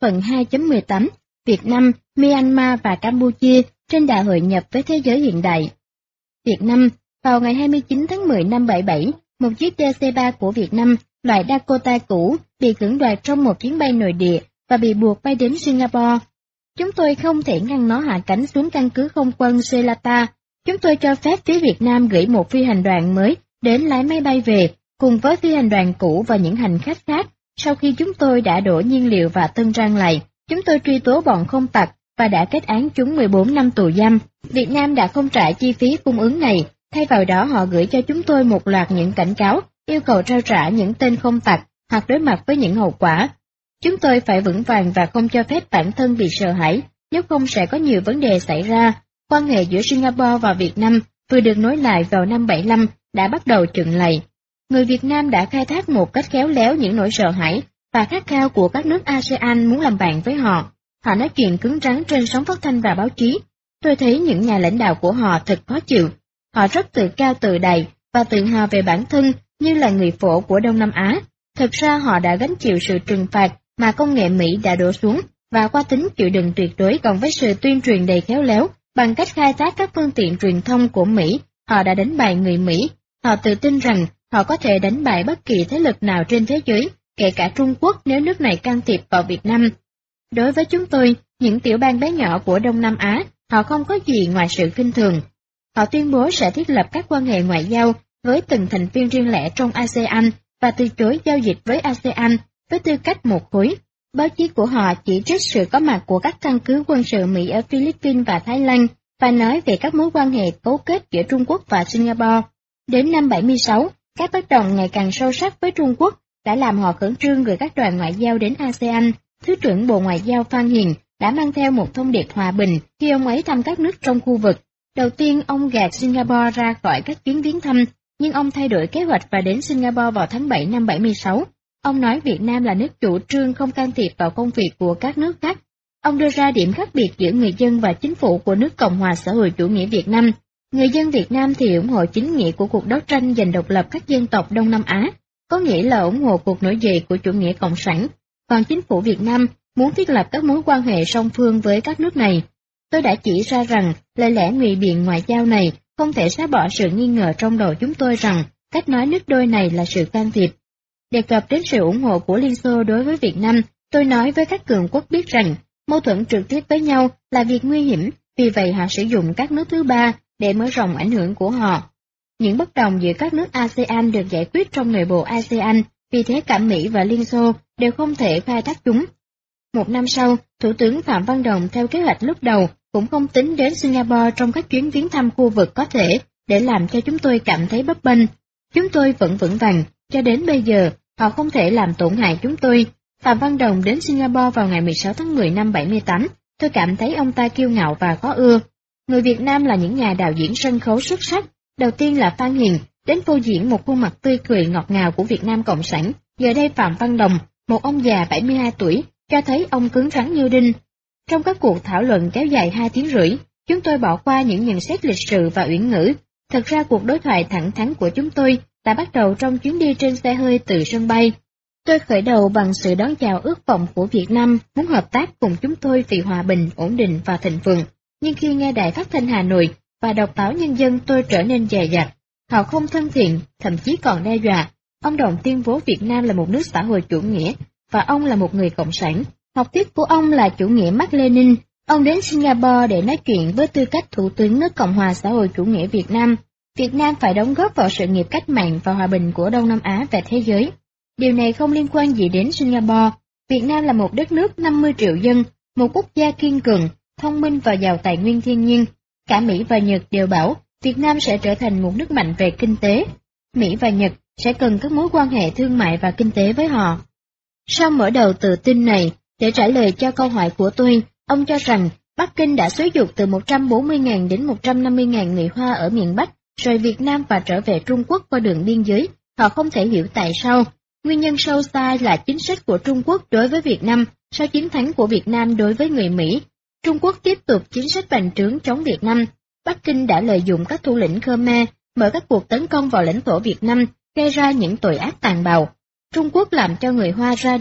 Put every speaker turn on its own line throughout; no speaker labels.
phần 2.18, Việt Nam, Myanmar và Campuchia trên đà hội nhập với thế giới hiện đại. Việt Nam, vào ngày 29 tháng 10 năm 77, một chiếc DC-3 của Việt Nam, loại Dakota cũ, bị cưỡng đoạt trong một chuyến bay nội địa và bị buộc bay đến Singapore. Chúng tôi không thể ngăn nó hạ cánh xuống căn cứ không quân Selata. Chúng tôi cho phép phía Việt Nam gửi một phi hành đoàn mới đến lái máy bay về, cùng với phi hành đoàn cũ và những hành khách khác. Sau khi chúng tôi đã đổ nhiên liệu và tân trang lại, chúng tôi truy tố bọn không tặc và đã kết án chúng 14 năm tù giam. Việt Nam đã không trả chi phí cung ứng này, thay vào đó họ gửi cho chúng tôi một loạt những cảnh cáo, yêu cầu trao trả những tên không tặc hoặc đối mặt với những hậu quả. Chúng tôi phải vững vàng và không cho phép bản thân bị sợ hãi, nếu không sẽ có nhiều vấn đề xảy ra. Quan hệ giữa Singapore và Việt Nam vừa được nối lại vào năm 75 đã bắt đầu chững lại. Người Việt Nam đã khai thác một cách khéo léo những nỗi sợ hãi và khát khao của các nước ASEAN muốn làm bạn với họ. Họ nói chuyện cứng rắn trên sóng phát thanh và báo chí. Tôi thấy những nhà lãnh đạo của họ thật khó chịu. Họ rất tự cao tự đại và tự hào về bản thân như là người phổ của Đông Nam Á. Thực ra họ đã gánh chịu sự trừng phạt mà công nghệ Mỹ đã đổ xuống, và qua tính chịu đựng tuyệt đối cộng với sự tuyên truyền đầy khéo léo, bằng cách khai thác các phương tiện truyền thông của Mỹ, họ đã đánh bại người Mỹ. Họ tự tin rằng họ có thể đánh bại bất kỳ thế lực nào trên thế giới, kể cả Trung Quốc nếu nước này can thiệp vào Việt Nam. Đối với chúng tôi, những tiểu bang bé nhỏ của Đông Nam Á, họ không có gì ngoài sự khinh thường. Họ tuyên bố sẽ thiết lập các quan hệ ngoại giao với từng thành viên riêng lẻ trong ASEAN và từ chối giao dịch với ASEAN với tư cách một khối. Báo chí của họ chỉ trích sự có mặt của các căn cứ quân sự Mỹ ở Philippines và Thái Lan và nói về các mối quan hệ cấu kết giữa Trung Quốc và Singapore. Đến năm 76, các bất đồng ngày càng sâu sắc với Trung Quốc đã làm họ khẩn trương gửi các đoàn ngoại giao đến ASEAN. Thứ trưởng Bộ Ngoại giao Phan Hiền đã mang theo một thông điệp hòa bình khi ông ấy thăm các nước trong khu vực. Đầu tiên, ông gạt Singapore ra khỏi các chuyến viếng thăm, nhưng ông thay đổi kế hoạch và đến Singapore vào tháng 7 năm 76. Ông nói Việt Nam là nước chủ trương không can thiệp vào công việc của các nước khác. Ông đưa ra điểm khác biệt giữa người dân và chính phủ của nước Cộng hòa xã hội chủ nghĩa Việt Nam. Người dân Việt Nam thì ủng hộ chính nghĩa của cuộc đấu tranh giành độc lập các dân tộc Đông Nam Á, có nghĩa là ủng hộ cuộc nổi dậy của chủ nghĩa cộng sản. Còn chính phủ Việt Nam muốn thiết lập các mối quan hệ song phương với các nước này. Tôi đã chỉ ra rằng lời lẽ ngụy biện ngoại giao này không thể xóa bỏ sự nghi ngờ trong đầu chúng tôi rằng cách nói nước đôi này là sự can thiệp. Đề cập đến sự ủng hộ của Liên Xô đối với Việt Nam, tôi nói với các cường quốc biết rằng mâu thuẫn trực tiếp với nhau là việc nguy hiểm, vì vậy họ sử dụng các nước thứ ba để mở rộng ảnh hưởng của họ. Những bất đồng giữa các nước ASEAN được giải quyết trong nội bộ ASEAN, vì thế cả Mỹ và Liên Xô đều không thể khai thác chúng. Một năm sau, Thủ tướng Phạm Văn Đồng theo kế hoạch lúc đầu cũng không tính đến Singapore trong các chuyến viếng thăm khu vực có thể, để làm cho chúng tôi cảm thấy bấp bênh. Chúng tôi vẫn vững vàng, cho đến bây giờ, họ không thể làm tổn hại chúng tôi. Phạm Văn Đồng đến Singapore vào ngày 16 tháng 10 năm 78, tôi cảm thấy ông ta kiêu ngạo và khó ưa. Người Việt Nam là những nhà đạo diễn sân khấu xuất sắc. Đầu tiên là Phan Hiền, đến phô diễn một khuôn mặt tươi cười ngọt ngào của Việt Nam Cộng sản. Giờ đây Phạm Văn Đồng, một ông già 72 tuổi, cho thấy ông cứng rắn như đinh. Trong các cuộc thảo luận kéo dài 2 tiếng rưỡi, chúng tôi bỏ qua những nhận xét lịch sự và uyển ngữ. Thật ra cuộc đối thoại thẳng thắn của chúng tôi đã bắt đầu trong chuyến đi trên xe hơi từ sân bay. Tôi khởi đầu bằng sự đón chào ước vọng của Việt Nam muốn hợp tác cùng chúng tôi vì hòa bình, ổn định và thịnh vượng. Nhưng khi nghe Đài Phát thanh Hà Nội và đọc báo Nhân dân, tôi trở nên dè dặt. Họ không thân thiện, thậm chí còn đe dọa. Ông Đồng tuyên bố Việt Nam là một nước xã hội chủ nghĩa và ông là một người cộng sản. Học thuyết của ông là chủ nghĩa Mác Lênin. Ông đến Singapore để nói chuyện với tư cách Thủ tướng nước Cộng hòa xã hội chủ nghĩa Việt Nam. Việt Nam phải đóng góp vào sự nghiệp cách mạng và hòa bình của Đông Nam Á và thế giới. Điều này không liên quan gì đến Singapore. Việt Nam là một đất nước 50 triệu dân, một quốc gia kiên cường, thông minh và giàu tài nguyên thiên nhiên. Cả Mỹ và Nhật đều bảo Việt Nam sẽ trở thành một nước mạnh về kinh tế. Mỹ và Nhật sẽ cần các mối quan hệ thương mại và kinh tế với họ. Sau mở đầu tự tin này, để trả lời cho câu hỏi của tôi, ông cho rằng Bắc Kinh đã xúi giục từ 140.000 đến 150.000 người Hoa ở miền Bắc, rời Việt Nam và trở về Trung Quốc qua đường biên giới. Họ không thể hiểu tại sao. Nguyên nhân sâu xa là chính sách của Trung Quốc đối với Việt Nam sau chiến thắng của Việt Nam đối với người Mỹ. Trung Quốc tiếp tục chính sách bành trướng chống Việt Nam. Bắc Kinh đã lợi dụng các thủ lĩnh Khmer, mở các cuộc tấn công vào lãnh thổ Việt Nam, gây ra những tội ác tàn bạo. Trung Quốc làm cho người Hoa ra đi,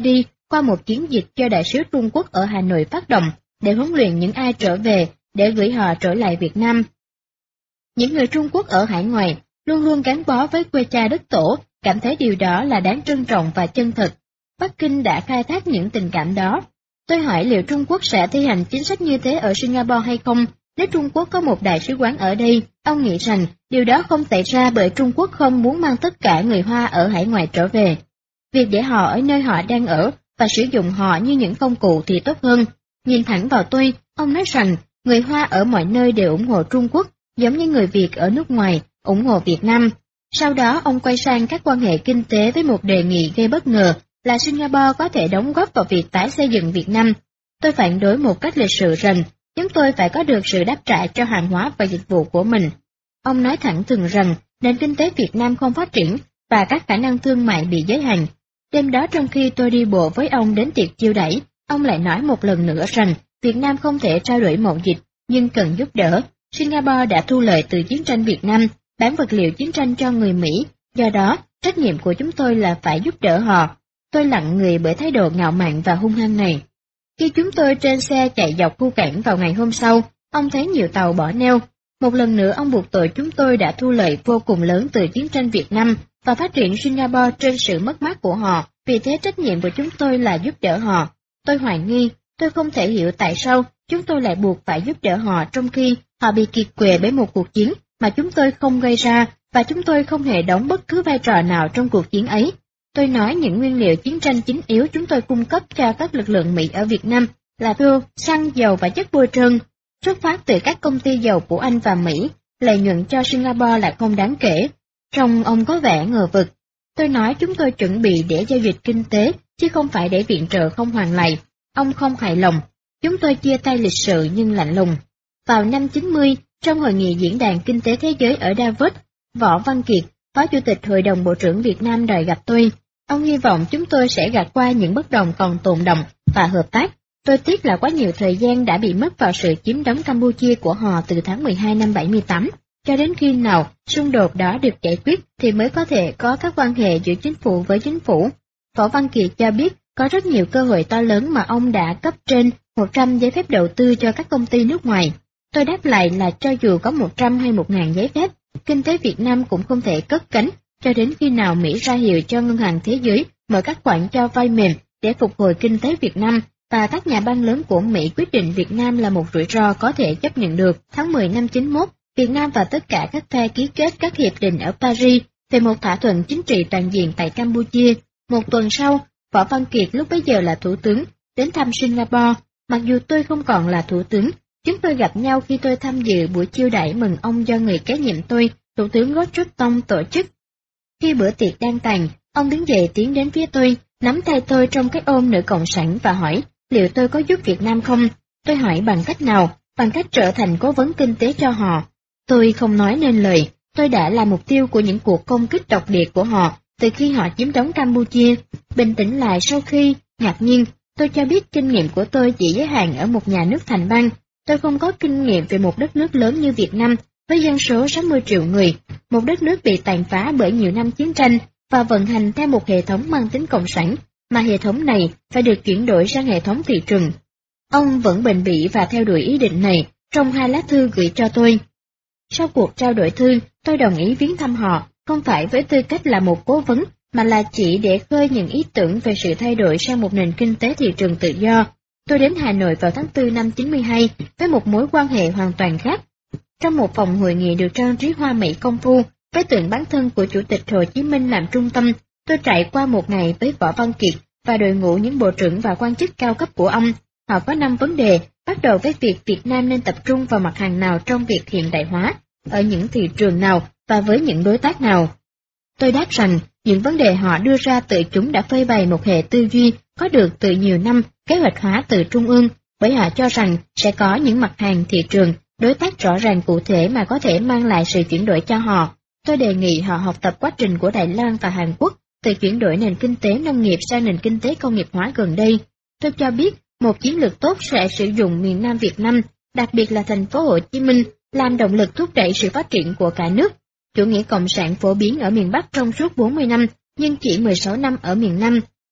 qua một chiến dịch do Đại sứ Trung Quốc ở Hà Nội phát động để huấn luyện những ai trở về để gửi họ trở lại Việt Nam. Những người Trung Quốc ở hải ngoại luôn luôn gắn bó với quê cha đất tổ, cảm thấy điều đó là đáng trân trọng và chân thật. Bắc Kinh đã khai thác những tình cảm đó. Tôi hỏi liệu Trung Quốc sẽ thi hành chính sách như thế ở Singapore hay không? Nếu Trung Quốc có một đại sứ quán ở đây, ông nghĩ rằng điều đó không xảy ra bởi Trung Quốc không muốn mang tất cả người Hoa ở hải ngoại trở về. Việc để họ ở nơi họ đang ở và sử dụng họ như những công cụ thì tốt hơn. Nhìn thẳng vào tôi, ông nói rằng người Hoa ở mọi nơi đều ủng hộ Trung Quốc, giống như người Việt ở nước ngoài ủng hộ Việt Nam. Sau đó ông quay sang các quan hệ kinh tế với một đề nghị gây bất ngờ là Singapore có thể đóng góp vào việc tái xây dựng Việt Nam. Tôi phản đối một cách lịch sự rằng chúng tôi phải có được sự đáp trả cho hàng hóa và dịch vụ của mình. Ông nói thẳng thừng rằng nền kinh tế Việt Nam không phát triển và các khả năng thương mại bị giới hạn. Đêm đó trong khi tôi đi bộ với ông đến tiệc chiêu đãi, ông lại nói một lần nữa rằng Việt Nam không thể trao đổi mậu dịch, nhưng cần giúp đỡ. Singapore đã thu lợi từ chiến tranh Việt Nam, bán vật liệu chiến tranh cho người Mỹ, do đó trách nhiệm của chúng tôi là phải giúp đỡ họ. Tôi lặng người bởi thái độ ngạo mạn và hung hăng này. Khi chúng tôi trên xe chạy dọc khu cảng vào ngày hôm sau, ông thấy nhiều tàu bỏ neo. Một lần nữa ông buộc tội chúng tôi đã thu lợi vô cùng lớn từ chiến tranh Việt Nam và phát triển Singapore trên sự mất mát của họ, vì thế trách nhiệm của chúng tôi là giúp đỡ họ. Tôi hoài nghi, tôi không thể hiểu tại sao chúng tôi lại buộc phải giúp đỡ họ trong khi họ bị kiệt quệ bởi một cuộc chiến mà chúng tôi không gây ra và chúng tôi không hề đóng bất cứ vai trò nào trong cuộc chiến ấy. Tôi nói những nguyên liệu chiến tranh chính yếu chúng tôi cung cấp cho các lực lượng Mỹ ở Việt Nam là fuel, xăng, dầu và chất bôi trơn. Xuất phát từ các công ty dầu của Anh và Mỹ, lợi nhuận cho Singapore là không đáng kể. Trông ông có vẻ ngờ vực. Tôi nói chúng tôi chuẩn bị để giao dịch kinh tế, chứ không phải để viện trợ không hoàn lại. Ông không hài lòng. Chúng tôi chia tay lịch sự nhưng lạnh lùng. Vào năm 90, trong hội nghị diễn đàn kinh tế thế giới ở Davos, Võ Văn Kiệt, Phó Chủ tịch Hội đồng Bộ trưởng Việt Nam đòi gặp tôi. Ông hy vọng chúng tôi sẽ gạt qua những bất đồng còn tồn đọng và hợp tác. Tôi tiếc là quá nhiều thời gian đã bị mất vào sự chiếm đóng Campuchia của họ từ tháng 12 năm 78. Cho đến khi nào xung đột đó được giải quyết thì mới có thể có các quan hệ giữa chính phủ với chính phủ. Võ Văn Kiệt cho biết có rất nhiều cơ hội to lớn mà ông đã cấp trên 100 giấy phép đầu tư cho các công ty nước ngoài. Tôi đáp lại là cho dù có 100 hay 1.000 giấy phép, kinh tế Việt Nam cũng không thể cất cánh cho đến khi nào Mỹ ra hiệu cho Ngân hàng Thế giới mở các khoản cho vay mềm để phục hồi kinh tế Việt Nam, và các nhà băng lớn của Mỹ quyết định Việt Nam là một rủi ro có thể chấp nhận được. Tháng 10 năm 91, Việt Nam và tất cả các phe ký kết các hiệp định ở Paris về một thỏa thuận chính trị toàn diện tại Campuchia. Một tuần sau, Võ Văn Kiệt lúc bấy giờ là thủ tướng, đến thăm Singapore. Mặc dù tôi không còn là thủ tướng, chúng tôi gặp nhau khi tôi tham dự buổi chiêu đãi mừng ông do người kế nhiệm tôi, thủ tướng Goh Tong tổ chức. Khi bữa tiệc đang tàn, ông đứng dậy tiến đến phía tôi, nắm tay tôi trong cái ôm nữ cộng sản và hỏi liệu tôi có giúp Việt Nam không. Tôi hỏi bằng cách nào, bằng cách trở thành cố vấn kinh tế cho họ. Tôi không nói nên lời, tôi đã là mục tiêu của những cuộc công kích độc địa của họ từ khi họ chiếm đóng Campuchia. Bình tĩnh lại sau khi, ngạc nhiên, tôi cho biết kinh nghiệm của tôi chỉ giới hạn ở một nhà nước thành bang. Tôi không có kinh nghiệm về một đất nước lớn như Việt Nam, với dân số 60 triệu người, một đất nước bị tàn phá bởi nhiều năm chiến tranh và vận hành theo một hệ thống mang tính cộng sản, mà hệ thống này phải được chuyển đổi sang hệ thống thị trường. Ông vẫn bền bỉ và theo đuổi ý định này trong 2 lá thư gửi cho tôi. Sau cuộc trao đổi thư, tôi đồng ý viếng thăm họ, không phải với tư cách là một cố vấn, mà là chỉ để khơi những ý tưởng về sự thay đổi sang một nền kinh tế thị trường tự do. Tôi đến Hà Nội vào tháng 4 năm 92 với một mối quan hệ hoàn toàn khác. Trong một phòng hội nghị được trang trí hoa mỹ công phu, với tượng bán thân của Chủ tịch Hồ Chí Minh làm trung tâm, tôi trải qua một ngày với Võ Văn Kiệt và đội ngũ những bộ trưởng và quan chức cao cấp của ông. Họ có 5 vấn đề, bắt đầu với việc Việt Nam nên tập trung vào mặt hàng nào trong việc hiện đại hóa, ở những thị trường nào và với những đối tác nào. Tôi đáp rằng, những vấn đề họ đưa ra tự chúng đã phơi bày một hệ tư duy có được từ nhiều năm, kế hoạch hóa từ trung ương, bởi họ cho rằng sẽ có những mặt hàng thị trường, đối tác rõ ràng cụ thể mà có thể mang lại sự chuyển đổi cho họ. Tôi đề nghị họ học tập quá trình của Đài Loan và Hàn Quốc từ chuyển đổi nền kinh tế nông nghiệp sang nền kinh tế công nghiệp hóa gần đây. Tôi cho biết một chiến lược tốt sẽ sử dụng miền Nam Việt Nam, đặc biệt là thành phố Hồ Chí Minh, làm động lực thúc đẩy sự phát triển của cả nước. Chủ nghĩa cộng sản phổ biến ở miền Bắc trong suốt 40 năm, nhưng chỉ 16 năm ở miền Nam.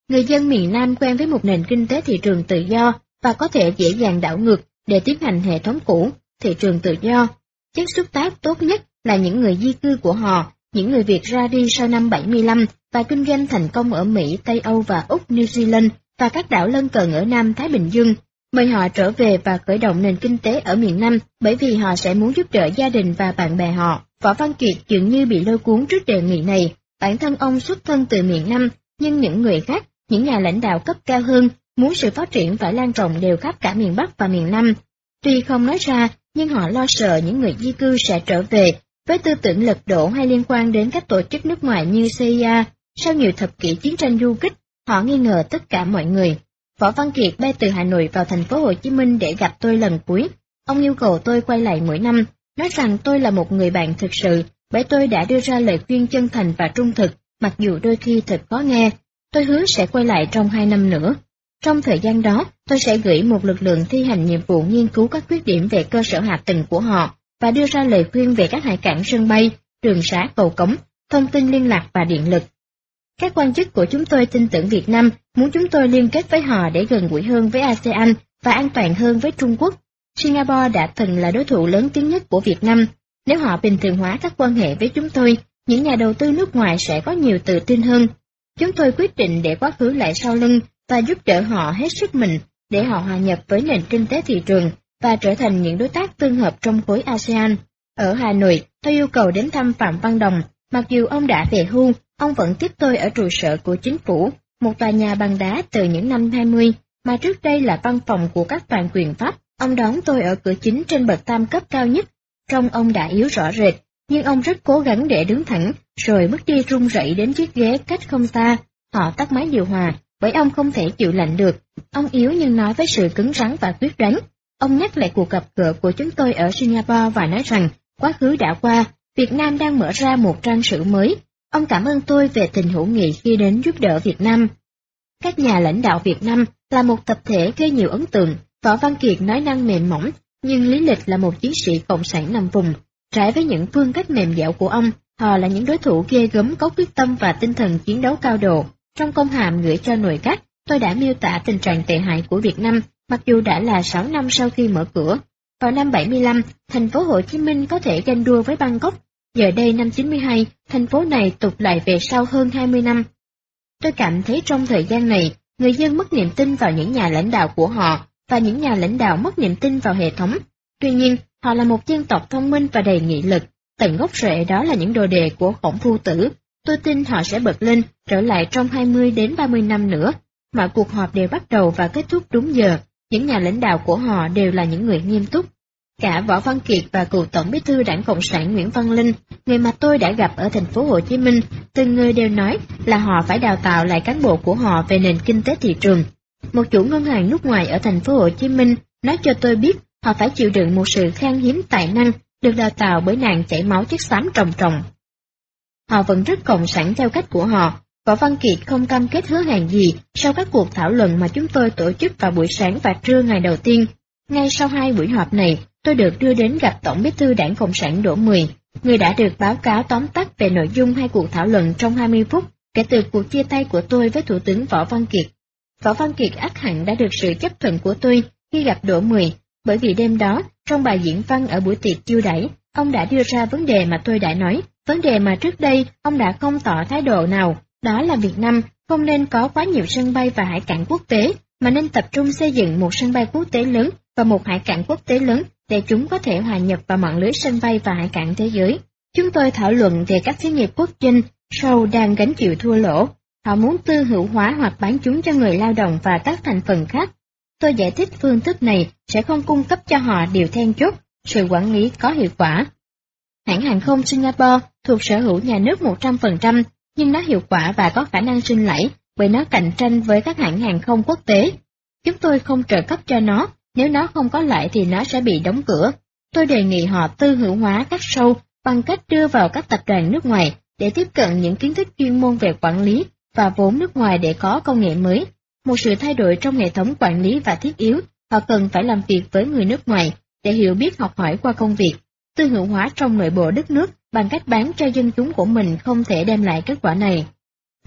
Người dân miền Nam quen với một nền kinh tế thị trường tự do và có thể dễ dàng đảo ngược để tiến hành hệ thống cũ, thị trường tự do. Chất xúc tác tốt nhất là những người di cư của họ, những người Việt ra đi sau năm 75 và kinh doanh thành công ở Mỹ, Tây Âu và Úc, New Zealand và các đảo lân cận ở Nam Thái Bình Dương. Mời họ trở về và khởi động nền kinh tế ở miền Nam bởi vì họ sẽ muốn giúp đỡ gia đình và bạn bè họ. Võ Văn Kiệt dường như bị lôi cuốn trước đề nghị này. Bản thân ông xuất thân từ miền Nam, nhưng những người khác, những nhà lãnh đạo cấp cao hơn, muốn sự phát triển phải lan rộng đều khắp cả miền Bắc và miền Nam. Tuy không nói ra, nhưng họ lo sợ những người di cư sẽ trở về, với tư tưởng lật đổ hay liên quan đến các tổ chức nước ngoài như CIA. Sau nhiều thập kỷ chiến tranh du kích, họ nghi ngờ tất cả mọi người. Võ Văn Kiệt bay từ Hà Nội vào thành phố Hồ Chí Minh để gặp tôi lần cuối. Ông yêu cầu tôi quay lại mỗi năm, nói rằng tôi là một người bạn thực sự, bởi tôi đã đưa ra lời khuyên chân thành và trung thực, mặc dù đôi khi thật khó nghe. Tôi hứa sẽ quay lại trong 2 năm nữa. Trong thời gian đó, tôi sẽ gửi một lực lượng thi hành nhiệm vụ nghiên cứu các khuyết điểm về cơ sở hạ tầng của họ và đưa ra lời khuyên về các hải cảng sân bay, đường sá cầu cống, thông tin liên lạc và điện lực. Các quan chức của chúng tôi tin tưởng Việt Nam, muốn chúng tôi liên kết với họ để gần gũi hơn với ASEAN và an toàn hơn với Trung Quốc. Singapore đã từng là đối thủ lớn tiếng nhất của Việt Nam. Nếu họ bình thường hóa các quan hệ với chúng tôi, những nhà đầu tư nước ngoài sẽ có nhiều tự tin hơn. Chúng tôi quyết định để quá khứ lại sau lưng và giúp đỡ họ hết sức mình để họ hòa nhập với nền kinh tế thị trường và trở thành những đối tác tương hợp trong khối ASEAN. Ở Hà Nội, tôi yêu cầu đến thăm Phạm Văn Đồng. Mặc dù ông đã về hưu, ông vẫn tiếp tôi ở trụ sở của chính phủ, một tòa nhà bằng đá từ những năm 20, mà trước đây là văn phòng của các toàn quyền Pháp. Ông đón tôi ở cửa chính trên bậc tam cấp cao nhất. Trông ông đã yếu rõ rệt, nhưng ông rất cố gắng để đứng thẳng, rồi bước đi run rẩy đến chiếc ghế cách không xa. Họ tắt máy điều hòa, bởi ông không thể chịu lạnh được. Ông yếu nhưng nói với sự cứng rắn và quyết đoán. Ông nhắc lại cuộc gặp gỡ của chúng tôi ở Singapore và nói rằng, quá khứ đã qua, Việt Nam đang mở ra một trang sử mới. Ông cảm ơn tôi về tình hữu nghị khi đến giúp đỡ Việt Nam. Các nhà lãnh đạo Việt Nam là một tập thể gây nhiều ấn tượng. Võ Văn Kiệt nói năng mềm mỏng, nhưng lý lịch là một chiến sĩ cộng sản nằm vùng. Trái với những phương cách mềm dẻo của ông, họ là những đối thủ ghê gớm có quyết tâm và tinh thần chiến đấu cao độ. Trong công hàm gửi cho nội các, tôi đã miêu tả tình trạng tệ hại của Việt Nam, mặc dù đã là 6 năm sau khi mở cửa. Vào năm 75, thành phố Hồ Chí Minh có thể ganh đua với Bangkok. Giờ đây năm 92, thành phố này tụt lại về sau hơn 20 năm. Tôi cảm thấy trong thời gian này, người dân mất niềm tin vào những nhà lãnh đạo của họ, và những nhà lãnh đạo mất niềm tin vào hệ thống. Tuy nhiên, họ là một dân tộc thông minh và đầy nghị lực, tận gốc rễ đó là những đồ đề của Khổng Phu Tử. Tôi tin họ sẽ bật lên, trở lại trong 20 đến 30 năm nữa. Mọi cuộc họp đều bắt đầu và kết thúc đúng giờ, những nhà lãnh đạo của họ đều là những người nghiêm túc. Cả Võ Văn Kiệt và cựu Tổng Bí thư Đảng Cộng sản Nguyễn Văn Linh, người mà tôi đã gặp ở thành phố Hồ Chí Minh, từng người đều nói là họ phải đào tạo lại cán bộ của họ về nền kinh tế thị trường. Một chủ ngân hàng nước ngoài ở thành phố Hồ Chí Minh nói cho tôi biết họ phải chịu đựng một sự khan hiếm tài năng được đào tạo bởi nạn chảy máu chất xám trồng trồng. Họ vẫn rất cộng sản theo cách của họ. Võ Văn Kiệt không cam kết hứa hẹn gì sau các cuộc thảo luận mà chúng tôi tổ chức vào buổi sáng và trưa ngày đầu tiên. Ngay sau 2 buổi họp này, tôi được đưa đến gặp Tổng Bí thư Đảng Cộng sản Đỗ Mười, người đã được báo cáo tóm tắt về nội dung 2 cuộc thảo luận trong 20 phút kể từ cuộc chia tay của tôi với Thủ tướng Võ Văn Kiệt. Võ Văn Kiệt ắt hẳn đã được sự chấp thuận của tôi khi gặp Đỗ Mười, bởi vì đêm đó, trong bài diễn văn ở buổi tiệc chiêu đãi, ông đã đưa ra vấn đề mà tôi đã nói, vấn đề mà trước đây ông đã không tỏ thái độ nào, đó là Việt Nam không nên có quá nhiều sân bay và hải cảng quốc tế, mà nên tập trung xây dựng một sân bay quốc tế lớn và một hải cảng quốc tế lớn để chúng có thể hòa nhập vào mạng lưới sân bay và hải cảng thế giới. Chúng tôi thảo luận về các xí nghiệp quốc doanh, Shell đang gánh chịu thua lỗ. Họ muốn tư hữu hóa hoặc bán chúng cho người lao động và các thành phần khác. Tôi giải thích phương thức này sẽ không cung cấp cho họ điều then chốt, sự quản lý có hiệu quả. Hãng hàng không Singapore thuộc sở hữu nhà nước 100%, nhưng nó hiệu quả và có khả năng sinh lãi bởi nó cạnh tranh với các hãng hàng không quốc tế. Chúng tôi không trợ cấp cho nó, nếu nó không có lãi thì nó sẽ bị đóng cửa. Tôi đề nghị họ tư hữu hóa các show bằng cách đưa vào các tập đoàn nước ngoài để tiếp cận những kiến thức chuyên môn về quản lý và vốn nước ngoài để có công nghệ mới. Một sự thay đổi trong hệ thống quản lý và thiết yếu, họ cần phải làm việc với người nước ngoài để hiểu biết học hỏi qua công việc. Tư hữu hóa trong nội bộ đất nước bằng cách bán cho dân chúng của mình không thể đem lại kết quả này.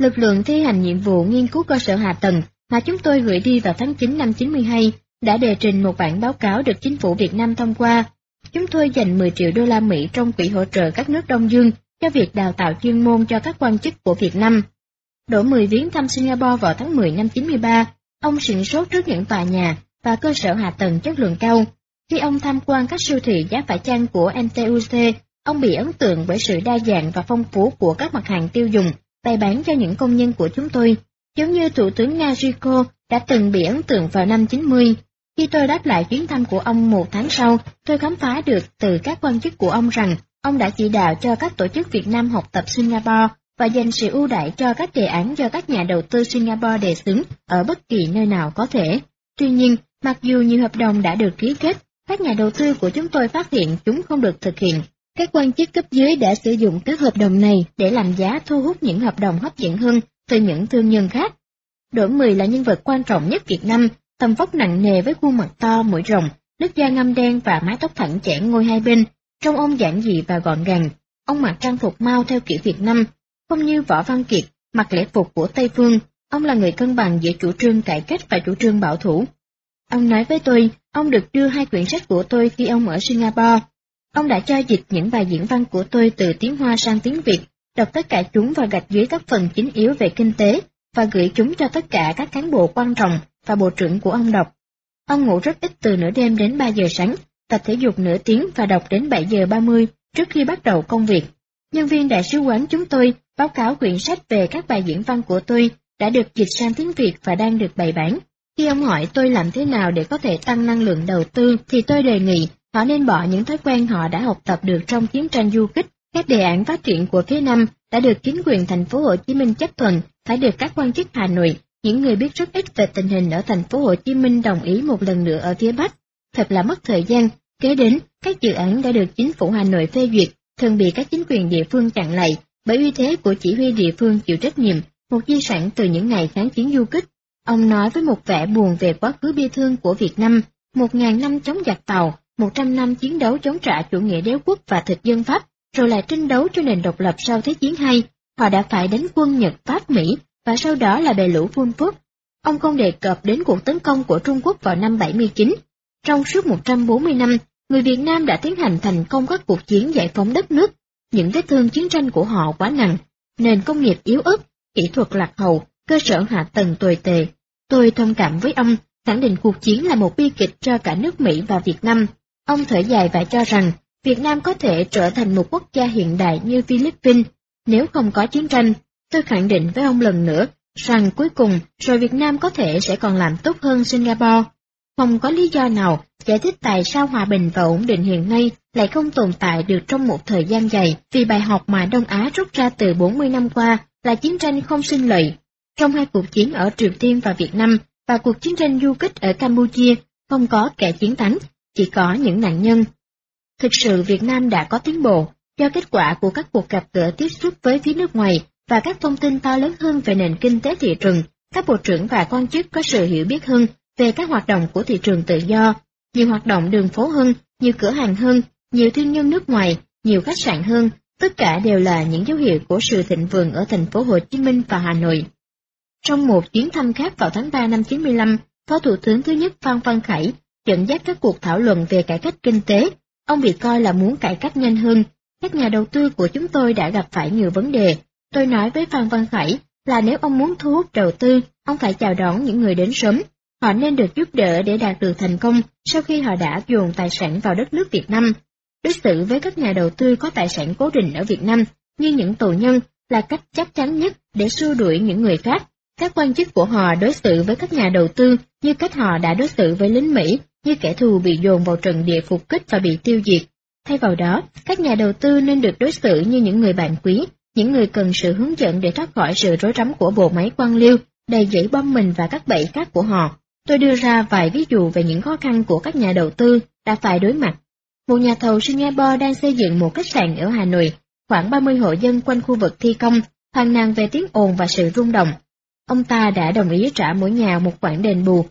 Lực lượng thi hành nhiệm vụ nghiên cứu cơ sở hạ tầng mà chúng tôi gửi đi vào tháng 9 năm 92 đã đề trình một bản báo cáo được chính phủ Việt Nam thông qua. Chúng tôi dành 10 triệu đô la Mỹ trong quỹ hỗ trợ các nước Đông Dương cho việc đào tạo chuyên môn cho các quan chức của Việt Nam. Đỗ Mười viếng thăm Singapore vào tháng 10 năm 93, ông sửng sốt trước những tòa nhà và cơ sở hạ tầng chất lượng cao. Khi ông tham quan các siêu thị giá phải chăng của NTUC, ông bị ấn tượng bởi sự đa dạng và phong phú của các mặt hàng tiêu dùng bày bán cho những công nhân của chúng tôi, giống như Thủ tướng Nga Zhiko đã từng bị ấn tượng vào năm 90. Khi tôi đáp lại chuyến thăm của ông một tháng sau, tôi khám phá được từ các quan chức của ông rằng ông đã chỉ đạo cho các tổ chức Việt Nam học tập Singapore và dành sự ưu đãi cho các đề án do các nhà đầu tư Singapore đề xướng ở bất kỳ nơi nào có thể. Tuy nhiên, mặc dù nhiều hợp đồng đã được ký kết, các nhà đầu tư của chúng tôi phát hiện chúng không được thực hiện. Các quan chức cấp dưới đã sử dụng các hợp đồng này để làm giá thu hút những hợp đồng hấp dẫn hơn từ những thương nhân khác. Đỗ Mười là nhân vật quan trọng nhất Việt Nam, tầm vóc nặng nề với khuôn mặt to, mũi rồng, nước da ngăm đen và mái tóc thẳng chẽn ngôi hai bên. Trông ông giản dị và gọn gàng. Ông mặc trang phục Mao theo kiểu Việt Nam, không như Võ Văn Kiệt, mặc lễ phục của Tây Phương. Ông là người cân bằng giữa chủ trương cải cách và chủ trương bảo thủ. Ông nói với tôi, ông được đưa 2 quyển sách của tôi khi ông ở Singapore. Ông đã cho dịch những bài diễn văn của tôi từ tiếng Hoa sang tiếng Việt, đọc tất cả chúng và gạch dưới các phần chính yếu về kinh tế, và gửi chúng cho tất cả các cán bộ quan trọng và bộ trưởng của ông đọc. Ông ngủ rất ít từ nửa đêm đến 3 giờ sáng, tập thể dục nửa tiếng và đọc đến 7 giờ 30 trước khi bắt đầu công việc. Nhân viên đại sứ quán chúng tôi báo cáo quyển sách về các bài diễn văn của tôi đã được dịch sang tiếng Việt và đang được bày bán. Khi ông hỏi tôi làm thế nào để có thể tăng năng lượng đầu tư thì tôi đề nghị họ nên bỏ những thói quen họ đã học tập được trong chiến tranh du kích. Các đề án phát triển của phía Nam đã được chính quyền thành phố Hồ Chí Minh chấp thuận, phải được các quan chức Hà Nội, những người biết rất ít về tình hình ở thành phố Hồ Chí Minh đồng ý một lần nữa ở phía Bắc. Thật là mất thời gian, kế đến các dự án đã được chính phủ Hà Nội phê duyệt, thường bị các chính quyền địa phương chặn lại, bởi uy thế của chỉ huy địa phương chịu trách nhiệm, một di sản từ những ngày kháng chiến du kích. Ông nói với một vẻ buồn về quá khứ bi thương của Việt Nam, 1000 năm chống giặc Tàu, 100 năm chiến đấu chống trả chủ nghĩa đế quốc và thực dân Pháp, rồi lại tranh đấu cho nền độc lập sau Thế chiến II. Họ đã phải đánh quân Nhật, Pháp, Mỹ, và sau đó là bè lũ Pol Pot. Ông không đề cập đến cuộc tấn công của Trung Quốc vào năm 79. Trong suốt 140 năm, người Việt Nam đã tiến hành thành công các cuộc chiến giải phóng đất nước. Những vết thương chiến tranh của họ quá nặng, nền công nghiệp yếu ớt, kỹ thuật lạc hậu, cơ sở hạ tầng tồi tệ. Tôi thông cảm với ông, khẳng định cuộc chiến là một bi kịch cho cả nước Mỹ và Việt Nam. Ông thở dài và cho rằng Việt Nam có thể trở thành một quốc gia hiện đại như Philippines nếu không có chiến tranh. Tôi khẳng định với ông lần nữa rằng cuối cùng rồi Việt Nam có thể sẽ còn làm tốt hơn Singapore. Không có lý do nào giải thích tại sao hòa bình và ổn định hiện nay lại không tồn tại được trong một thời gian dài, vì bài học mà Đông Á rút ra từ 40 năm qua là chiến tranh không sinh lợi. Trong 2 cuộc chiến ở Triều Tiên và Việt Nam và cuộc chiến tranh du kích ở Campuchia, không có kẻ chiến thắng, chỉ có những nạn nhân. Thực sự Việt Nam đã có tiến bộ, do kết quả của các cuộc gặp gỡ tiếp xúc với phía nước ngoài và các thông tin to lớn hơn về nền kinh tế thị trường, các bộ trưởng và quan chức có sự hiểu biết hơn về các hoạt động của thị trường tự do, nhiều hoạt động đường phố hơn, nhiều cửa hàng hơn, nhiều thương nhân nước ngoài, nhiều khách sạn hơn, tất cả đều là những dấu hiệu của sự thịnh vượng ở thành phố Hồ Chí Minh và Hà Nội. Trong một chuyến thăm khác vào tháng 3 năm 95, Phó Thủ tướng thứ nhất Phan Văn Khải dẫn dắt các cuộc thảo luận về cải cách kinh tế. Ông bị coi là muốn cải cách nhanh hơn. Các nhà đầu tư của chúng tôi đã gặp phải nhiều vấn đề. Tôi nói với Phan Văn Khải là nếu ông muốn thu hút đầu tư, ông phải chào đón những người đến sớm. Họ nên được giúp đỡ để đạt được thành công sau khi họ đã dồn tài sản vào đất nước Việt Nam. Đối xử với các nhà đầu tư có tài sản cố định ở Việt Nam như những tù nhân là cách chắc chắn nhất để xua đuổi những người khác. Các quan chức của họ đối xử với các nhà đầu tư như cách họ đã đối xử với lính Mỹ, như kẻ thù bị dồn vào trận địa phục kích và bị tiêu diệt. Thay vào đó, các nhà đầu tư nên được đối xử như những người bạn quý, những người cần sự hướng dẫn để thoát khỏi sự rối rắm của bộ máy quan liêu, đầy dẫy bom mìn và các bẫy khác của họ. Tôi đưa ra vài ví dụ về những khó khăn của các nhà đầu tư đã phải đối mặt. Một nhà thầu Singapore đang xây dựng một khách sạn ở Hà Nội, khoảng 30 hộ dân quanh khu vực thi công, phàn nàn về tiếng ồn và sự rung động. Ông ta đã đồng ý trả mỗi nhà một khoản đền bù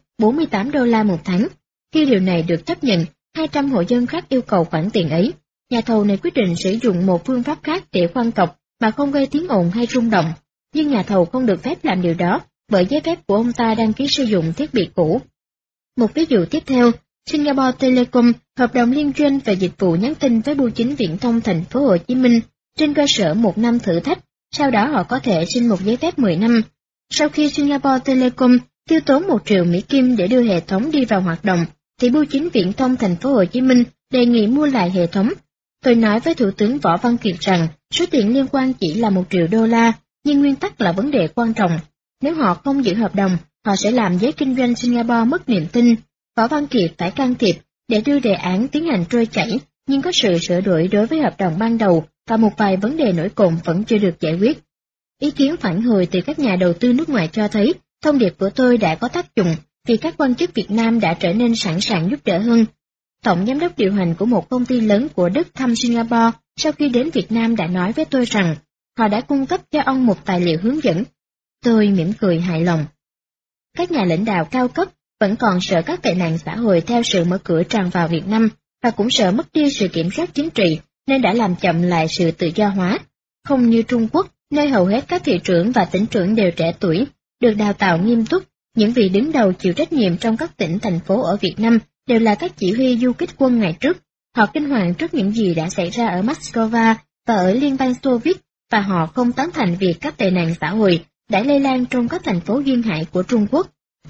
$48 một tháng. Khi điều này được chấp nhận, 200 hộ dân khác yêu cầu khoản tiền ấy. Nhà thầu này quyết định sử dụng một phương pháp khác để khoan cọc mà không gây tiếng ồn hay rung động. nhưng nhà thầu không được phép làm điều đó bởi giấy phép của ông ta đăng ký sử dụng thiết bị cũ. Một ví dụ tiếp theo, Singapore Telecom hợp đồng liên doanh về dịch vụ nhắn tin với Bưu chính Viễn thông Thành phố Hồ Chí Minh trên cơ sở 1 năm thử thách, sau đó họ có thể xin một giấy phép 10 năm. Sau khi Singapore Telecom tiêu tốn 1 triệu Mỹ Kim để đưa hệ thống đi vào hoạt động, thì Bưu chính Viễn thông Thành phố Hồ Chí Minh đề nghị mua lại hệ thống. Tôi nói với Thủ tướng Võ Văn Kiệt rằng số tiền liên quan chỉ là 1 triệu đô la, nhưng nguyên tắc là vấn đề quan trọng. Nếu họ không giữ hợp đồng, họ sẽ làm giới kinh doanh Singapore mất niềm tin. Võ Văn Kiệt phải can thiệp để đưa đề án tiến hành trôi chảy, nhưng có sự sửa đổi đối với hợp đồng ban đầu và một vài vấn đề nổi cộm vẫn chưa được giải quyết. Ý kiến phản hồi từ các nhà đầu tư nước ngoài cho thấy thông điệp của tôi đã có tác dụng vì các quan chức Việt Nam đã trở nên sẵn sàng giúp đỡ hơn. Tổng giám đốc điều hành của một công ty lớn của Đức thăm Singapore sau khi đến Việt Nam đã nói với tôi rằng họ đã cung cấp cho ông một tài liệu hướng dẫn. Tôi mỉm cười hài lòng. Các nhà lãnh đạo cao cấp vẫn còn sợ các tệ nạn xã hội theo sự mở cửa tràn vào Việt Nam, và cũng sợ mất đi sự kiểm soát chính trị, nên đã làm chậm lại sự tự do hóa. Không như Trung Quốc, nơi hầu hết các thị trưởng và tỉnh trưởng đều trẻ tuổi, được đào tạo nghiêm túc, những vị đứng đầu chịu trách nhiệm trong các tỉnh thành phố ở Việt Nam đều là các chỉ huy du kích quân ngày trước. Họ kinh hoàng trước những gì đã xảy ra ở Moscow và ở Liên bang Xô Viết, và họ không tán thành việc các tệ nạn xã hội đã lây lan trong các thành phố duyên hải của Trung Quốc.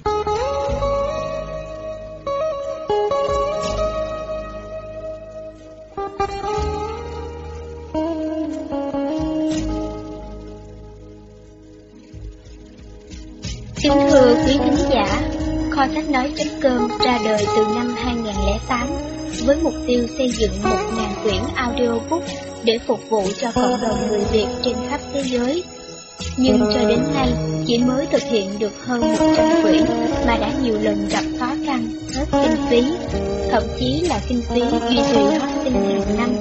Kính thưa quý thính giả, Kho sách nói.com ra đời từ năm 2008 với mục tiêu xây dựng 1.000 quyển audiobook để phục vụ cho cộng đồng người Việt trên khắp thế giới. Nhưng cho đến nay chỉ mới thực hiện được hơn 100 quyển mà đã nhiều lần gặp khó khăn, hết kinh phí, thậm chí là kinh phí duy trì hosting hàng năm.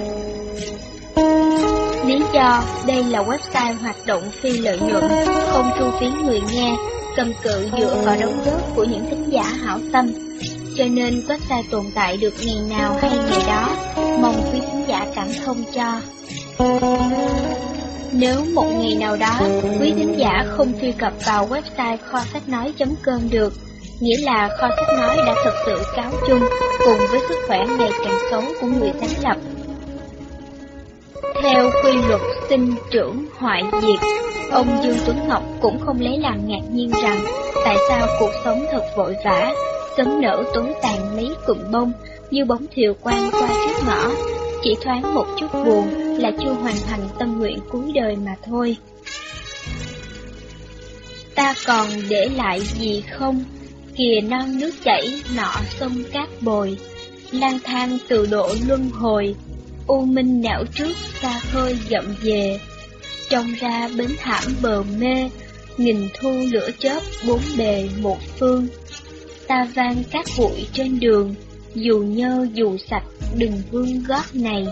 Lý do đây là website hoạt động phi lợi nhuận, không thu phí người nghe, cầm cự dựa vào đóng góp của những thính giả hảo tâm, cho nên website tồn tại được ngày nào hay ngày đó, mong quý thính giả cảm thông cho. Nếu một ngày nào đó quý thính giả không truy cập vào website kho sách nói.com được, nghĩa là Kho sách nói đã thực sự cáo chung cùng với sức khỏe ngày càng xấu của người sáng lập. Theo quy luật sinh trưởng hoại diệt, ông Dương Tuấn Ngọc cũng không lấy làm ngạc nhiên rằng tại sao cuộc sống thật vội vã, sớm nở tối tàn mấy cụm bông như bóng thiều quang qua trước ngõ, chỉ thoáng một chút buồn là chưa hoàn thành tâm nguyện cuối đời mà thôi. Ta còn để lại gì không? Kìa non nước chảy, nọ sông cát bồi, lang thang từ độ luân hồi, u minh não trước xa khơi dậm về, trông ra bến thảm bờ mê, nghìn thu lửa chớp bốn bề một phương. Ta vang cát bụi trên đường, dù nhơ dù sạch đừng vương gót này.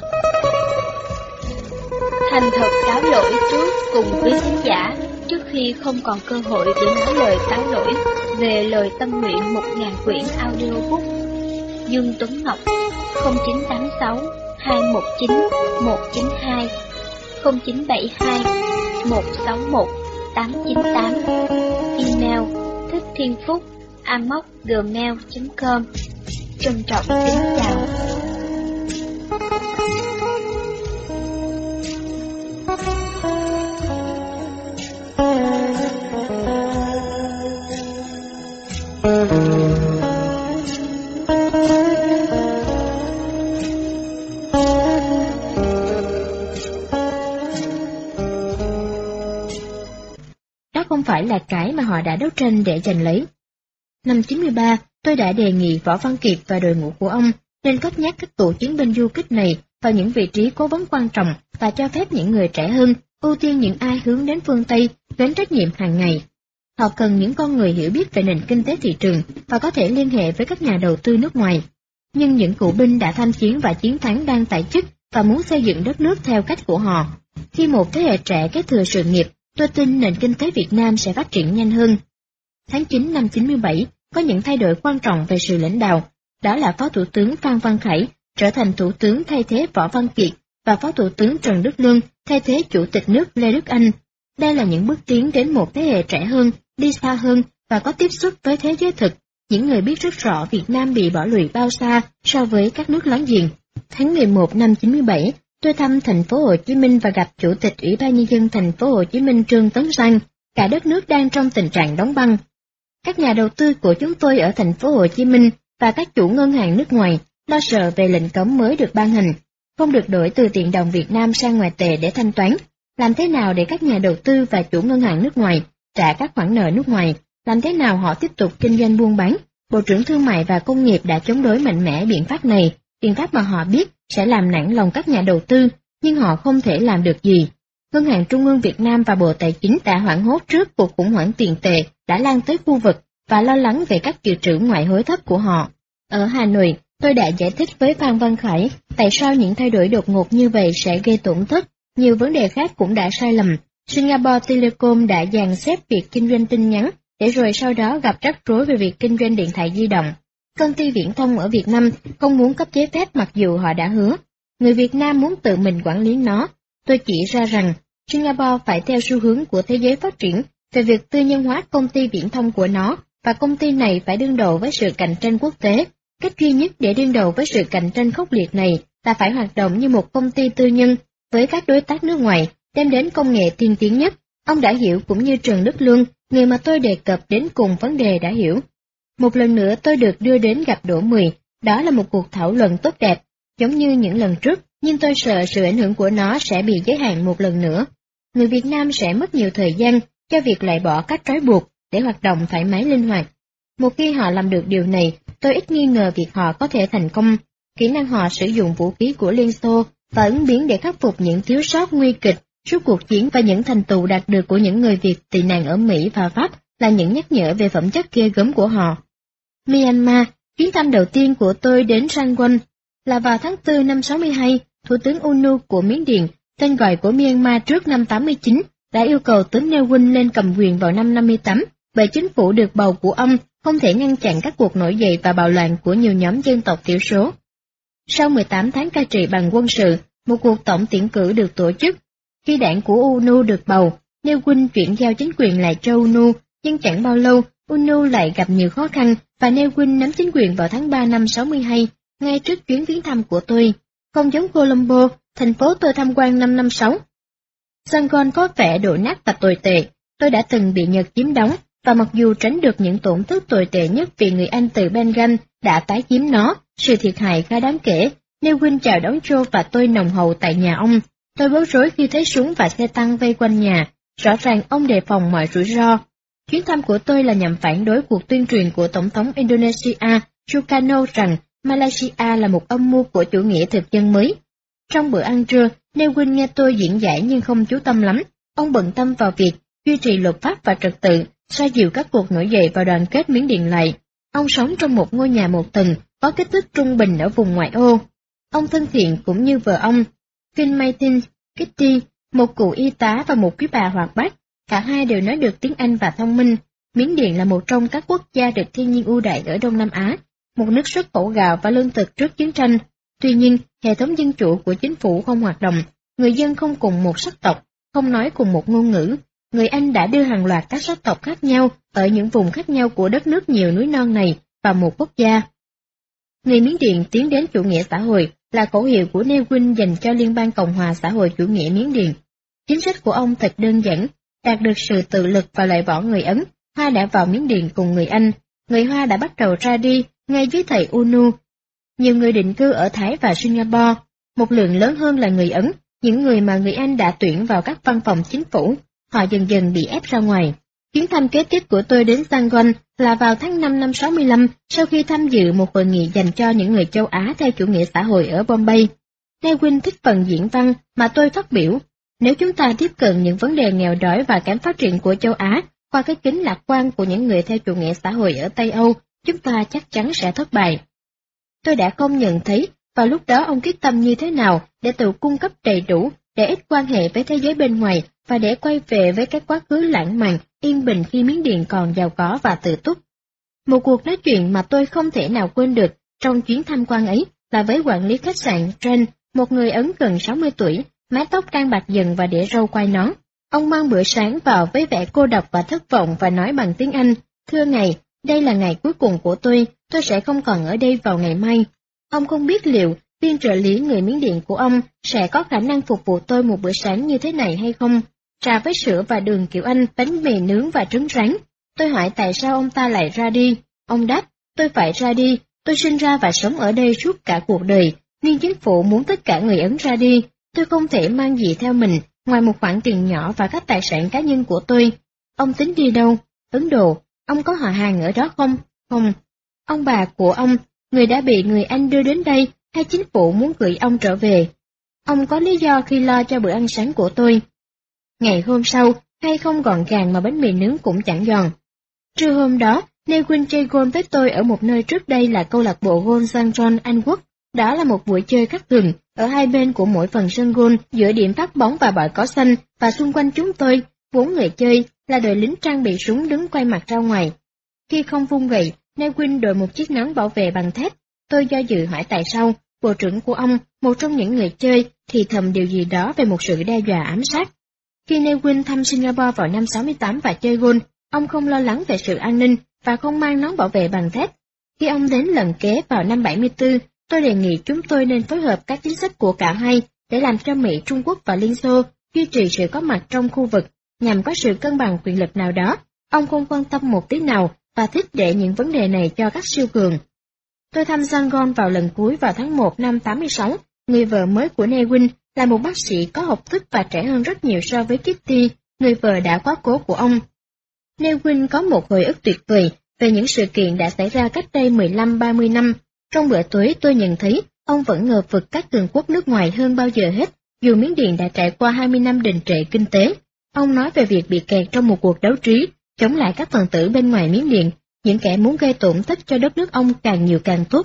Thành thật cáo lỗi trước cùng quý khán giả, trước khi không còn cơ hội để nói lời cáo lỗi về lời tâm nguyện 1.000 quyển audiobook. Dương Tuấn Ngọc 0986 219 192 0972 161 898. Email thickthienphúc@gmail.com. Trân trọng kính chào.
Đó không phải là cái mà họ đã đấu tranh để giành lấy. Năm 93, tôi đã đề nghị Võ Văn Kiệt và đội ngũ của ông nên cất nhắc các cựu chiến binh du kích này vào những vị trí cố vấn quan trọng và cho phép những người trẻ hơn ưu tiên những ai hướng đến phương Tây, gánh trách nhiệm hàng ngày. Họ cần những con người hiểu biết về nền kinh tế thị trường và có thể liên hệ với các nhà đầu tư nước ngoài. Nhưng những cựu binh đã tham chiến và chiến thắng đang tại chức và muốn xây dựng đất nước theo cách của họ. Khi một thế hệ trẻ kế thừa sự nghiệp, tôi tin nền kinh tế Việt Nam sẽ phát triển nhanh hơn. Tháng 9 năm 97, có những thay đổi quan trọng về sự lãnh đạo, đó là Phó Thủ tướng Phan Văn Khải trở thành Thủ tướng thay thế Võ Văn Kiệt và Phó Thủ tướng Trần Đức Lương thay thế Chủ tịch nước Lê Đức Anh. Đây là những bước tiến đến một thế hệ trẻ hơn, đi xa hơn và có tiếp xúc với thế giới thực. Những người biết rất rõ Việt Nam bị bỏ lùi bao xa so với các nước láng giềng. Tháng 11 năm 97, tôi thăm thành phố Hồ Chí Minh và gặp Chủ tịch Ủy ban Nhân dân thành phố Hồ Chí Minh Trương Tấn Sang. Cả đất nước đang trong tình trạng đóng băng. Các nhà đầu tư của chúng tôi ở thành phố Hồ Chí Minh và các chủ ngân hàng nước ngoài lo sợ về lệnh cấm mới được ban hành, không được đổi từ tiền đồng Việt Nam sang ngoại tệ để thanh toán. Làm thế nào để các nhà đầu tư và chủ ngân hàng nước ngoài trả các khoản nợ nước ngoài? Làm thế nào họ tiếp tục kinh doanh buôn bán? Bộ trưởng Thương mại và Công nghiệp đã chống đối mạnh mẽ biện pháp này, biện pháp mà họ biết sẽ làm nản lòng các nhà đầu tư, nhưng họ không thể làm được gì. Ngân hàng Trung ương Việt Nam và Bộ Tài chính đã hoảng hốt trước cuộc khủng hoảng tiền tệ đã lan tới khu vực và lo lắng về các dự trữ ngoại hối thấp của họ. Ở Hà Nội, tôi đã giải thích với Phan Văn Khải tại sao những thay đổi đột ngột như vậy sẽ gây tổn thất. Nhiều vấn đề khác cũng đã sai lầm. Singapore Telecom đã dàn xếp việc kinh doanh tin nhắn, để rồi sau đó gặp rắc rối về việc kinh doanh điện thoại di động. Công ty viễn thông ở Việt Nam không muốn cấp giấy phép mặc dù họ đã hứa. Người Việt Nam muốn tự mình quản lý nó. Tôi chỉ ra rằng Singapore phải theo xu hướng của thế giới phát triển về việc tư nhân hóa công ty viễn thông của nó, và công ty này phải đương đầu với sự cạnh tranh quốc tế. Cách duy nhất để đương đầu với sự cạnh tranh khốc liệt này là phải hoạt động như một công ty tư nhân với các đối tác nước ngoài, đem đến công nghệ tiên tiến nhất. Ông đã hiểu cũng như Trần Đức Lương, người mà tôi đề cập đến cùng vấn đề đã hiểu. Một lần nữa tôi được đưa đến gặp Đỗ Mười, đó là một cuộc thảo luận tốt đẹp, giống như những lần trước, nhưng tôi sợ sự ảnh hưởng của nó sẽ bị giới hạn một lần nữa. Người Việt Nam sẽ mất nhiều thời gian cho việc loại bỏ các trói buộc để hoạt động thoải mái linh hoạt. Một khi họ làm được điều này, tôi ít nghi ngờ việc họ có thể thành công. Kỹ năng họ sử dụng vũ khí của Liên Xô và ứng biến để khắc phục những thiếu sót nguy kịch suốt cuộc chiến và những thành tựu đạt được của những người Việt tị nạn ở Mỹ và Pháp là những nhắc nhở về phẩm chất ghê gớm của họ. Myanmar, chuyến thăm đầu tiên của tôi đến Yangon là vào tháng 4 năm 62, Thủ tướng U Nu của Miến Điện, tên gọi của Myanmar trước năm 89, đã yêu cầu tướng Ne Win lên cầm quyền vào năm 58, bởi chính phủ được bầu của ông không thể ngăn chặn các cuộc nổi dậy và bạo loạn của nhiều nhóm dân tộc thiểu số. Sau 18 tháng cai trị bằng quân sự, một cuộc tổng tuyển cử được tổ chức. Khi đảng của U Nu được bầu, Ne Win chuyển giao chính quyền lại cho U Nu, nhưng chẳng bao lâu, U Nu lại gặp nhiều khó khăn và Ne Win nắm chính quyền vào tháng 3 năm 62, ngay trước chuyến viếng thăm của tôi. Không giống Colombo, thành phố tôi tham quan năm 56. Yangon có vẻ đổ nát và tồi tệ. Tôi đã từng bị Nhật chiếm đóng, và mặc dù tránh được những tổn thất tồi tệ nhất vì người Anh từ Bengal đã tái chiếm nó, sự thiệt hại khá đáng kể. Ne Win chào đón Joe và tôi nồng hậu tại nhà ông. Tôi bối rối khi thấy súng và xe tăng vây quanh nhà. Rõ ràng ông đề phòng mọi rủi ro. Chuyến thăm của tôi là nhằm phản đối cuộc tuyên truyền của Tổng thống Indonesia Sukarno rằng Malaysia là một âm mưu của chủ nghĩa thực dân mới. Trong bữa ăn trưa, Ne Win nghe tôi diễn giải nhưng không chú tâm lắm. Ông bận tâm vào việc duy trì luật pháp và trật tự, xoa dịu các cuộc nổi dậy và đoàn kết Miến Điện lại. Ông sống trong một ngôi nhà một tầng, có kích thước trung bình ở vùng ngoại ô. Ông thân thiện cũng như vợ ông, Phin Maitin, Kitty, một cụ y tá và một quý bà hoạt bát. Cả hai đều nói được tiếng Anh và thông minh. Miến Điện là một trong các quốc gia được thiên nhiên ưu đãi ở Đông Nam Á, một nước xuất khẩu gạo và lương thực trước chiến tranh. Tuy nhiên, hệ thống dân chủ của chính phủ không hoạt động, người dân không cùng một sắc tộc, không nói cùng một ngôn ngữ. Người Anh đã đưa hàng loạt các sắc tộc khác nhau ở những vùng khác nhau của đất nước nhiều núi non này vào một quốc gia. Người Miến Điện tiến đến chủ nghĩa xã hội là khẩu hiệu của Ne Win dành cho Liên bang Cộng hòa xã hội chủ nghĩa Miến Điện. Chính sách của ông thật đơn giản, đạt được sự tự lực và loại bỏ người Ấn. Hoa đã vào Miến Điện cùng người Anh, người Hoa đã bắt đầu ra đi ngay dưới thầy U Nu. Nhiều người định cư ở Thái và Singapore, một lượng lớn hơn là người Ấn, những người mà người Anh đã tuyển vào các văn phòng chính phủ. Họ dần dần bị ép ra ngoài. Chuyến thăm kế tiếp của tôi đến Yangon là vào tháng 5 năm 65, sau khi tham dự một hội nghị dành cho những người châu Á theo chủ nghĩa xã hội ở Bombay. Ne Win thích phần diễn văn mà tôi phát biểu. Nếu chúng ta tiếp cận những vấn đề nghèo đói và kém phát triển của châu Á qua cái kính lạc quan của những người theo chủ nghĩa xã hội ở Tây Âu, chúng ta chắc chắn sẽ thất bại. Tôi đã không nhận thấy vào lúc đó ông quyết tâm như thế nào để tự cung cấp đầy đủ, để ít quan hệ với thế giới bên ngoài và để quay về với cái quá khứ lãng mạn, yên bình khi Miến Điện còn giàu có và tự túc. Một cuộc nói chuyện mà tôi không thể nào quên được trong chuyến tham quan ấy là với quản lý khách sạn Tren, một người Ấn gần 60 tuổi, mái tóc đang bạc dần và để râu quai nón. Ông mang bữa sáng vào với vẻ cô độc và thất vọng và nói bằng tiếng Anh, thưa ngài, đây là ngày cuối cùng của tôi sẽ không còn ở đây vào ngày mai. Ông không biết liệu viên trợ lý người Miến Điện của ông sẽ có khả năng phục vụ tôi một bữa sáng như thế này hay không? Trà với sữa và đường kiểu Anh, bánh mì nướng và trứng rán. Tôi hỏi tại sao ông ta lại ra đi. Ông đáp, tôi phải ra đi, tôi sinh ra và sống ở đây suốt cả cuộc đời, nhưng chính phủ muốn tất cả người Ấn ra đi. Tôi không thể mang gì theo mình, ngoài một khoản tiền nhỏ và các tài sản cá nhân của tôi. Ông tính đi đâu? Ấn Độ. Ông có họ hàng ở đó không? Không. Ông bà của ông, người đã bị người Anh đưa đến đây, hay chính phủ muốn gửi ông trở về? Ông có lý do khi lo cho bữa ăn sáng của tôi. Ngày hôm sau, hay không gọn gàng mà bánh mì nướng cũng chẳng giòn. Trưa hôm đó, Nevin chơi golf với tôi ở một nơi trước đây là câu lạc bộ golf St. John Anh Quốc. Đó là một buổi chơi cắt rừng, ở hai bên của mỗi phần sân golf, giữa điểm phát bóng và bãi cỏ xanh, và xung quanh chúng tôi, 4 người chơi, là đội lính trang bị súng đứng quay mặt ra ngoài. Khi không vung gậy, Nevin đội một chiếc nón bảo vệ bằng thép. Tôi do dự hỏi tại sao, bộ trưởng của ông, một trong những người chơi, thì thầm điều gì đó về một sự đe dọa ám sát. Khi Nevin thăm Singapore vào năm 68 và chơi golf, ông không lo lắng về sự an ninh và không mang nón bảo vệ bằng thép. Khi ông đến lần kế vào năm 74, tôi đề nghị chúng tôi nên phối hợp các chính sách của cả hai để làm cho Mỹ, Trung Quốc và Liên Xô duy trì sự có mặt trong khu vực, nhằm có sự cân bằng quyền lực nào đó. Ông không quan tâm một tí nào và thích để những vấn đề này cho các siêu cường. Tôi thăm Yangon vào lần cuối vào tháng 1 năm 86, người vợ mới của Nevin là một bác sĩ có học thức và trẻ hơn rất nhiều so với Kitty, người vợ đã quá cố của ông. Nevin có một hồi ức tuyệt vời về những sự kiện đã xảy ra cách đây 15-30 năm. Trong bữa tối tôi nhận thấy ông vẫn ngờ vực các cường quốc nước ngoài hơn bao giờ hết, dù Miến Điện đã trải qua 20 năm đình trệ kinh tế. Ông nói về việc bị kẹt trong một cuộc đấu trí, chống lại các phần tử bên ngoài Miến Điện, những kẻ muốn gây tổn thất cho đất nước ông càng nhiều càng tốt.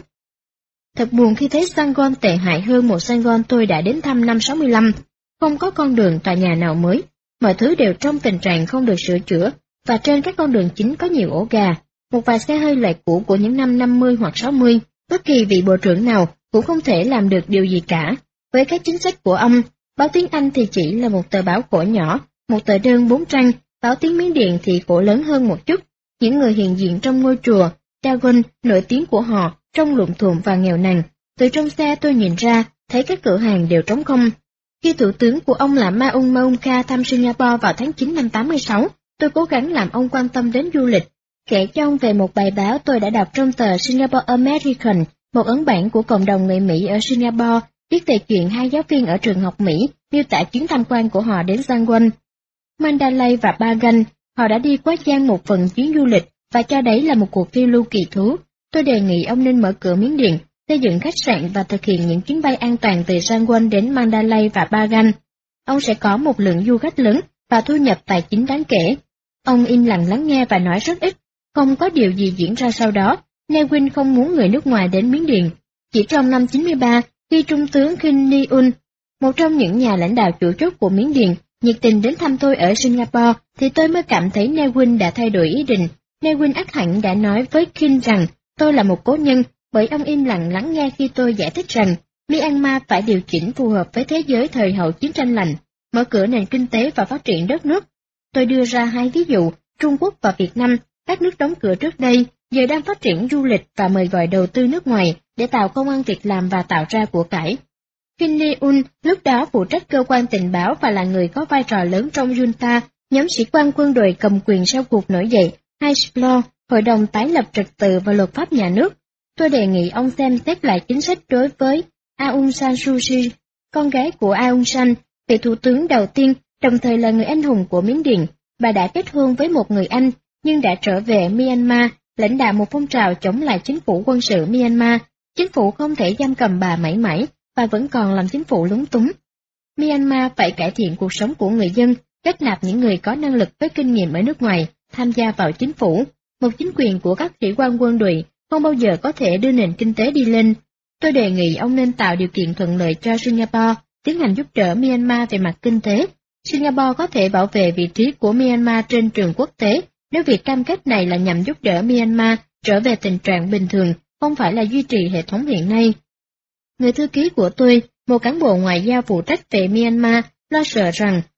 Thật buồn khi thấy Yangon tệ hại hơn một Yangon tôi đã đến thăm năm 65, không có con đường tòa nhà nào mới, mọi thứ đều trong tình trạng không được sửa chữa, và trên các con đường chính có nhiều ổ gà, một vài xe hơi loại cũ của những năm 50 hoặc 60, bất kỳ vị bộ trưởng nào cũng không thể làm được điều gì cả. Với các chính sách của ông, báo tiếng Anh thì chỉ là một tờ báo khổ nhỏ, một tờ đơn 4 trang, báo tiếng Miến Điện thì khổ lớn hơn một chút. Những người hiện diện trong ngôi chùa Dagon nổi tiếng của họ trông lụm thuộm và nghèo nàn. Từ trong xe tôi nhìn ra, thấy các cửa hàng đều trống không. Khi thủ tướng của ông là Maung Kha thăm Singapore vào tháng 9 năm 86, tôi cố gắng làm ông quan tâm đến du lịch, kể cho ông về một bài báo tôi đã đọc trong tờ Singapore American, một ấn bản của cộng đồng người Mỹ ở Singapore, viết về chuyện hai giáo viên ở trường học Mỹ miêu tả chuyến tham quan của họ đến Yangon, Mandalay và Bagan. Họ đã đi quá gian một phần chuyến du lịch và cho đấy là một cuộc phiêu lưu kỳ thú. Tôi đề nghị ông nên mở cửa Miến Điện, xây dựng khách sạn và thực hiện những chuyến bay an toàn từ Yangon đến Mandalay và Bagan. Ông sẽ có một lượng du khách lớn và thu nhập tài chính đáng kể. Ông im lặng lắng nghe và nói rất ít, không có điều gì diễn ra sau đó. Nevin không muốn người nước ngoài đến Miến Điện. Chỉ trong năm 93, khi Trung tướng Kim Ni-un, một trong những nhà lãnh đạo chủ chốt của Miến Điện, nhiệt tình đến thăm tôi ở Singapore, thì tôi mới cảm thấy Nevin đã thay đổi ý định. Nevin ắt hẳn đã nói với Kim rằng tôi là một cố nhân, bởi ông im lặng lắng nghe khi tôi giải thích rằng Myanmar phải điều chỉnh phù hợp với thế giới thời hậu chiến tranh lạnh, mở cửa nền kinh tế và phát triển đất nước. Tôi đưa ra hai ví dụ, Trung Quốc và Việt Nam, các nước đóng cửa trước đây, giờ đang phát triển du lịch và mời gọi đầu tư nước ngoài để tạo công ăn việc làm và tạo ra của cải. Kim Ni-un lúc đó phụ trách cơ quan tình báo và là người có vai trò lớn trong junta, nhóm sĩ quan quân đội cầm quyền sau cuộc nổi dậy, Hezbollah, Hội đồng tái lập trật tự và luật pháp nhà nước. Tôi đề nghị ông xem xét lại chính sách đối với Aung San Suu Kyi, con gái của Aung San, vị thủ tướng đầu tiên, đồng thời là người anh hùng của Miến Điện. Bà đã kết hôn với một người Anh, nhưng đã trở về Myanmar, lãnh đạo một phong trào chống lại chính phủ quân sự Myanmar. Chính phủ không thể giam cầm bà mãi mãi, và vẫn còn làm chính phủ lúng túng. Myanmar phải cải thiện cuộc sống của người dân, kết nạp những người có năng lực với kinh nghiệm ở nước ngoài, tham gia vào chính phủ. Một chính quyền của các sĩ quan quân đội không bao giờ có thể đưa nền kinh tế đi lên. Tôi đề nghị ông nên tạo điều kiện thuận lợi cho Singapore, tiến hành giúp đỡ Myanmar về mặt kinh tế. Singapore có thể bảo vệ vị trí của Myanmar trên trường quốc tế, nếu việc cam kết này là nhằm giúp đỡ Myanmar trở về tình trạng bình thường, không phải là duy trì hệ thống hiện nay. Người thư ký của tôi, một cán bộ ngoại giao phụ trách về Myanmar, lo sợ rằng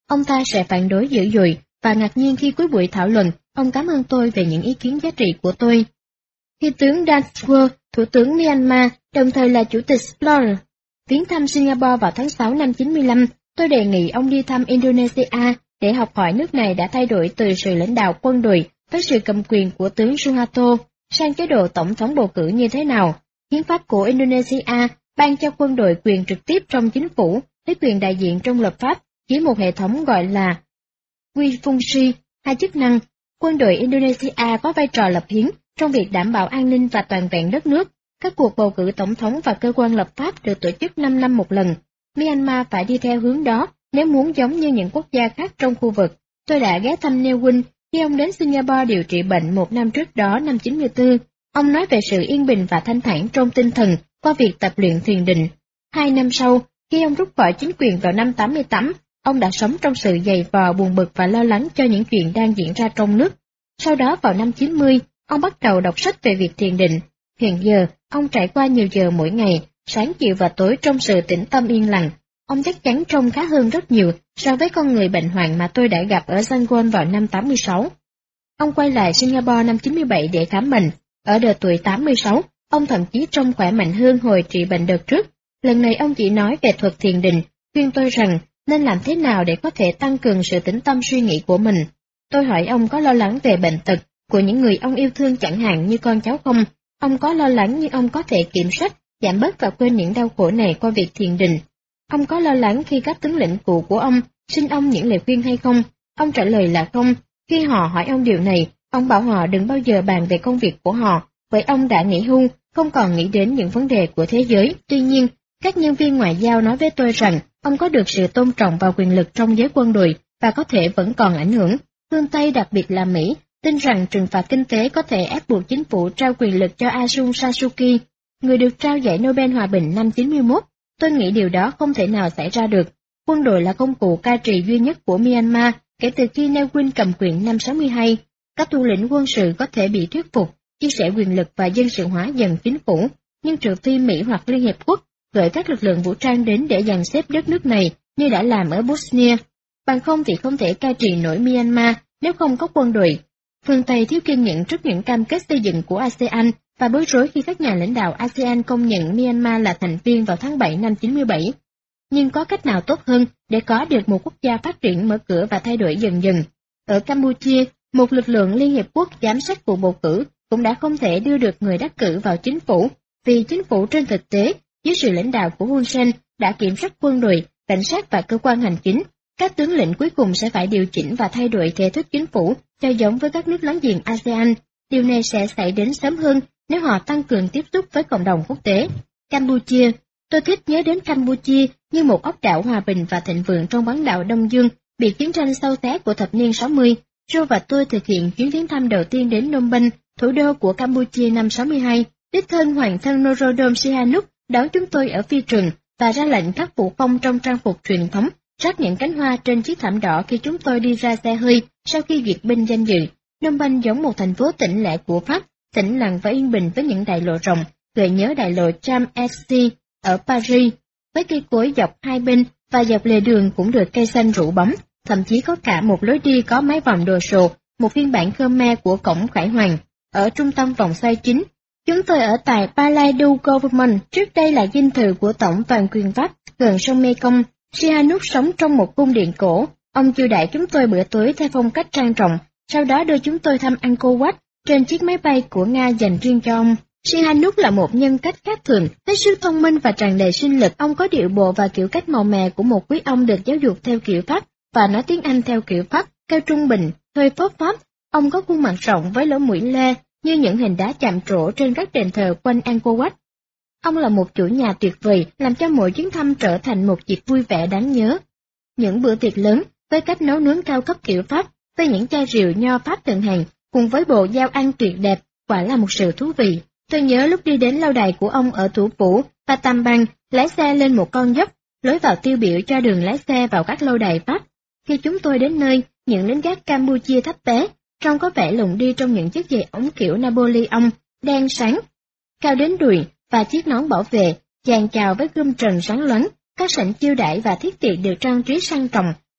ông ta sẽ phản đối dữ dội, và ngạc nhiên khi cuối buổi thảo luận, ông cảm ơn tôi về những ý kiến giá trị của tôi. Khi tướng Danzwer, thủ tướng Myanmar, đồng thời là chủ tịch Explorer, viếng thăm Singapore vào tháng 6 năm 95, tôi đề nghị ông đi thăm Indonesia để học hỏi nước này đã thay đổi từ sự lãnh đạo quân đội với sự cầm quyền của tướng Suharto sang chế độ tổng thống bầu cử như thế nào. Hiến pháp của Indonesia ban cho quân đội quyền trực tiếp trong chính phủ với quyền đại diện trong lập pháp dưới một hệ thống gọi là Wifungsi, hai chức năng. Quân đội Indonesia có vai trò lập hiến trong việc đảm bảo an ninh và toàn vẹn đất nước. Các cuộc bầu cử tổng thống và cơ quan lập pháp được tổ chức 5 năm một lần. Myanmar phải đi theo hướng đó nếu muốn giống như những quốc gia khác trong khu vực. Tôi đã ghé thăm Neo Win khi ông đến Singapore điều trị bệnh 1 năm trước đó, năm 94. Ông nói về sự yên bình và thanh thản trong tinh thần qua việc tập luyện thiền định. 2 năm sau, khi ông rút khỏi chính quyền vào năm 88, ông đã sống trong sự dày vò, buồn bực và lo lắng cho những chuyện đang diễn ra trong nước. Sau đó vào năm 90, ông bắt đầu đọc sách về việc thiền định. Hiện giờ, ông trải qua nhiều giờ mỗi ngày, sáng chiều và tối trong sự tĩnh tâm yên lặng. Ông chắc chắn trông khá hơn rất nhiều so với con người bệnh hoạn mà tôi đã gặp ở Saigon vào năm 86. Ông quay lại Singapore năm 97 để khám bệnh. Ở độ tuổi 86, ông thậm chí trông khỏe mạnh hơn hồi trị bệnh đợt trước. Lần này ông chỉ nói về thuật thiền định, khuyên tôi rằng nên làm thế nào để có thể tăng cường sự tĩnh tâm suy nghĩ của mình. Tôi hỏi ông có lo lắng về bệnh tật của những người ông yêu thương chẳng hạn như con cháu không? Ông có lo lắng nhưng ông có thể kiểm soát, giảm bớt và quên những đau khổ này qua việc thiền định. Ông có lo lắng khi các tướng lĩnh cũ của ông xin ông những lời khuyên hay không? Ông trả lời là không. Khi họ hỏi ông điều này, ông bảo họ đừng bao giờ bàn về công việc của họ, bởi ông đã nghỉ hưu, không còn nghĩ đến những vấn đề của thế giới. Tuy nhiên, các nhân viên ngoại giao nói với tôi rằng ông có được sự tôn trọng và quyền lực trong giới quân đội và có thể vẫn còn ảnh hưởng. Phương Tây, đặc biệt là Mỹ, tin rằng trừng phạt kinh tế có thể ép buộc chính phủ trao quyền lực cho Aung San Suu Kyi, người được trao giải Nobel Hòa bình năm 91. Tôi nghĩ điều đó không thể nào xảy ra được. Quân đội là công cụ cai trị duy nhất của Myanmar kể từ khi Neo Win cầm quyền năm 62. Các thủ lĩnh quân sự có thể bị thuyết phục, chia sẻ quyền lực và dân sự hóa dần chính phủ, nhưng trừ phi Mỹ hoặc Liên Hiệp Quốc gửi các lực lượng vũ trang đến để dàn xếp đất nước này như đã làm ở Bosnia. Bằng không thì không thể cai trị nổi Myanmar nếu không có quân đội. Phương Tây thiếu kiên nhẫn trước những cam kết xây dựng của ASEAN và bối rối khi các nhà lãnh đạo ASEAN công nhận Myanmar là thành viên vào tháng 7 năm 97. Nhưng có cách nào tốt hơn để có được một quốc gia phát triển, mở cửa và thay đổi dần dần? Ở Campuchia, một lực lượng Liên Hiệp Quốc giám sát cuộc bầu cử cũng đã không thể đưa được người đắc cử vào chính phủ, vì chính phủ trên thực tế, dưới sự lãnh đạo của Hun Sen, đã kiểm soát quân đội, cảnh sát và cơ quan hành chính. Các tướng lĩnh cuối cùng sẽ phải điều chỉnh và thay đổi thể thức chính phủ cho giống với các nước láng giềng ASEAN. Điều này sẽ xảy đến sớm hơn nếu họ tăng cường tiếp xúc với cộng đồng quốc tế. Campuchia. Tôi thích nhớ đến Campuchia như một ốc đảo hòa bình và thịnh vượng trong bán đảo Đông Dương bị chiến tranh xâu xé của thập niên 60. Joe và tôi thực hiện chuyến viếng thăm đầu tiên đến Phnom Penh, thủ đô của Campuchia năm 62. Đích thân Hoàng thân Norodom Sihanouk đón chúng tôi ở phi trường và ra lệnh các phụ công trong trang phục truyền thống rắc những cánh hoa trên chiếc thảm đỏ khi chúng tôi đi ra xe hơi sau khi duyệt binh danh dự. Phnom Penh giống một thành phố tĩnh lẻ của Pháp, tĩnh lặng và yên bình với những đại lộ rộng, gợi nhớ đại lộ Champs-Élysées ở Paris, với cây cối dọc hai bên và dọc lề đường cũng được cây xanh rủ bóng, thậm chí có cả một lối đi có mái vòm đồ sộ, một phiên bản Khmer của cổng Khải Hoàng. Ở trung tâm vòng xoay chính, chúng tôi ở tại Palais du Gouvernement, trước đây là dinh thự của tổng toàn quyền Pháp, gần sông Mekong. Sihanouk sống trong một cung điện cổ. Ông chiêu đãi chúng tôi bữa tối theo phong cách trang trọng, sau đó đưa chúng tôi thăm Angkor Wat trên chiếc máy bay của Nga dành riêng cho ông. Sihanouk là một nhân cách khác thường, hết sức thông minh và tràn đầy sinh lực. Ông có điệu bộ và kiểu cách màu mè của một quý ông được giáo dục theo kiểu Pháp và nói tiếng Anh theo kiểu Pháp, cao trung bình, hơi phốp pháp. Ông có khuôn mặt rộng với lỗ mũi lê như những hình đá chạm trổ trên các đền thờ quanh Angkor Wat. Ông là một chủ nhà tuyệt vời, làm cho mỗi chuyến thăm trở thành một dịp vui vẻ đáng nhớ. Những bữa tiệc lớn với cách nấu nướng cao cấp kiểu Pháp, với những chai rượu nho Pháp thượng hạng, cùng với bộ dao ăn tuyệt đẹp, quả là một sự thú vị. Tôi nhớ lúc đi đến lâu đài của ông ở thủ phủ Battambang, lái xe lên một con dốc, lối vào tiêu biểu cho đường lái xe vào các lâu đài Pháp. Khi chúng tôi đến nơi, những lính gác Campuchia thấp bé, trông có vẻ lùng đi trong những chiếc giày ống kiểu Napoleon, đen sáng, cao đến đùi, và chiếc nón bảo vệ, chàng chào với gươm trần sáng loáng. Các sảnh chiêu đãi và thiết tiệc được trang trí sang trọng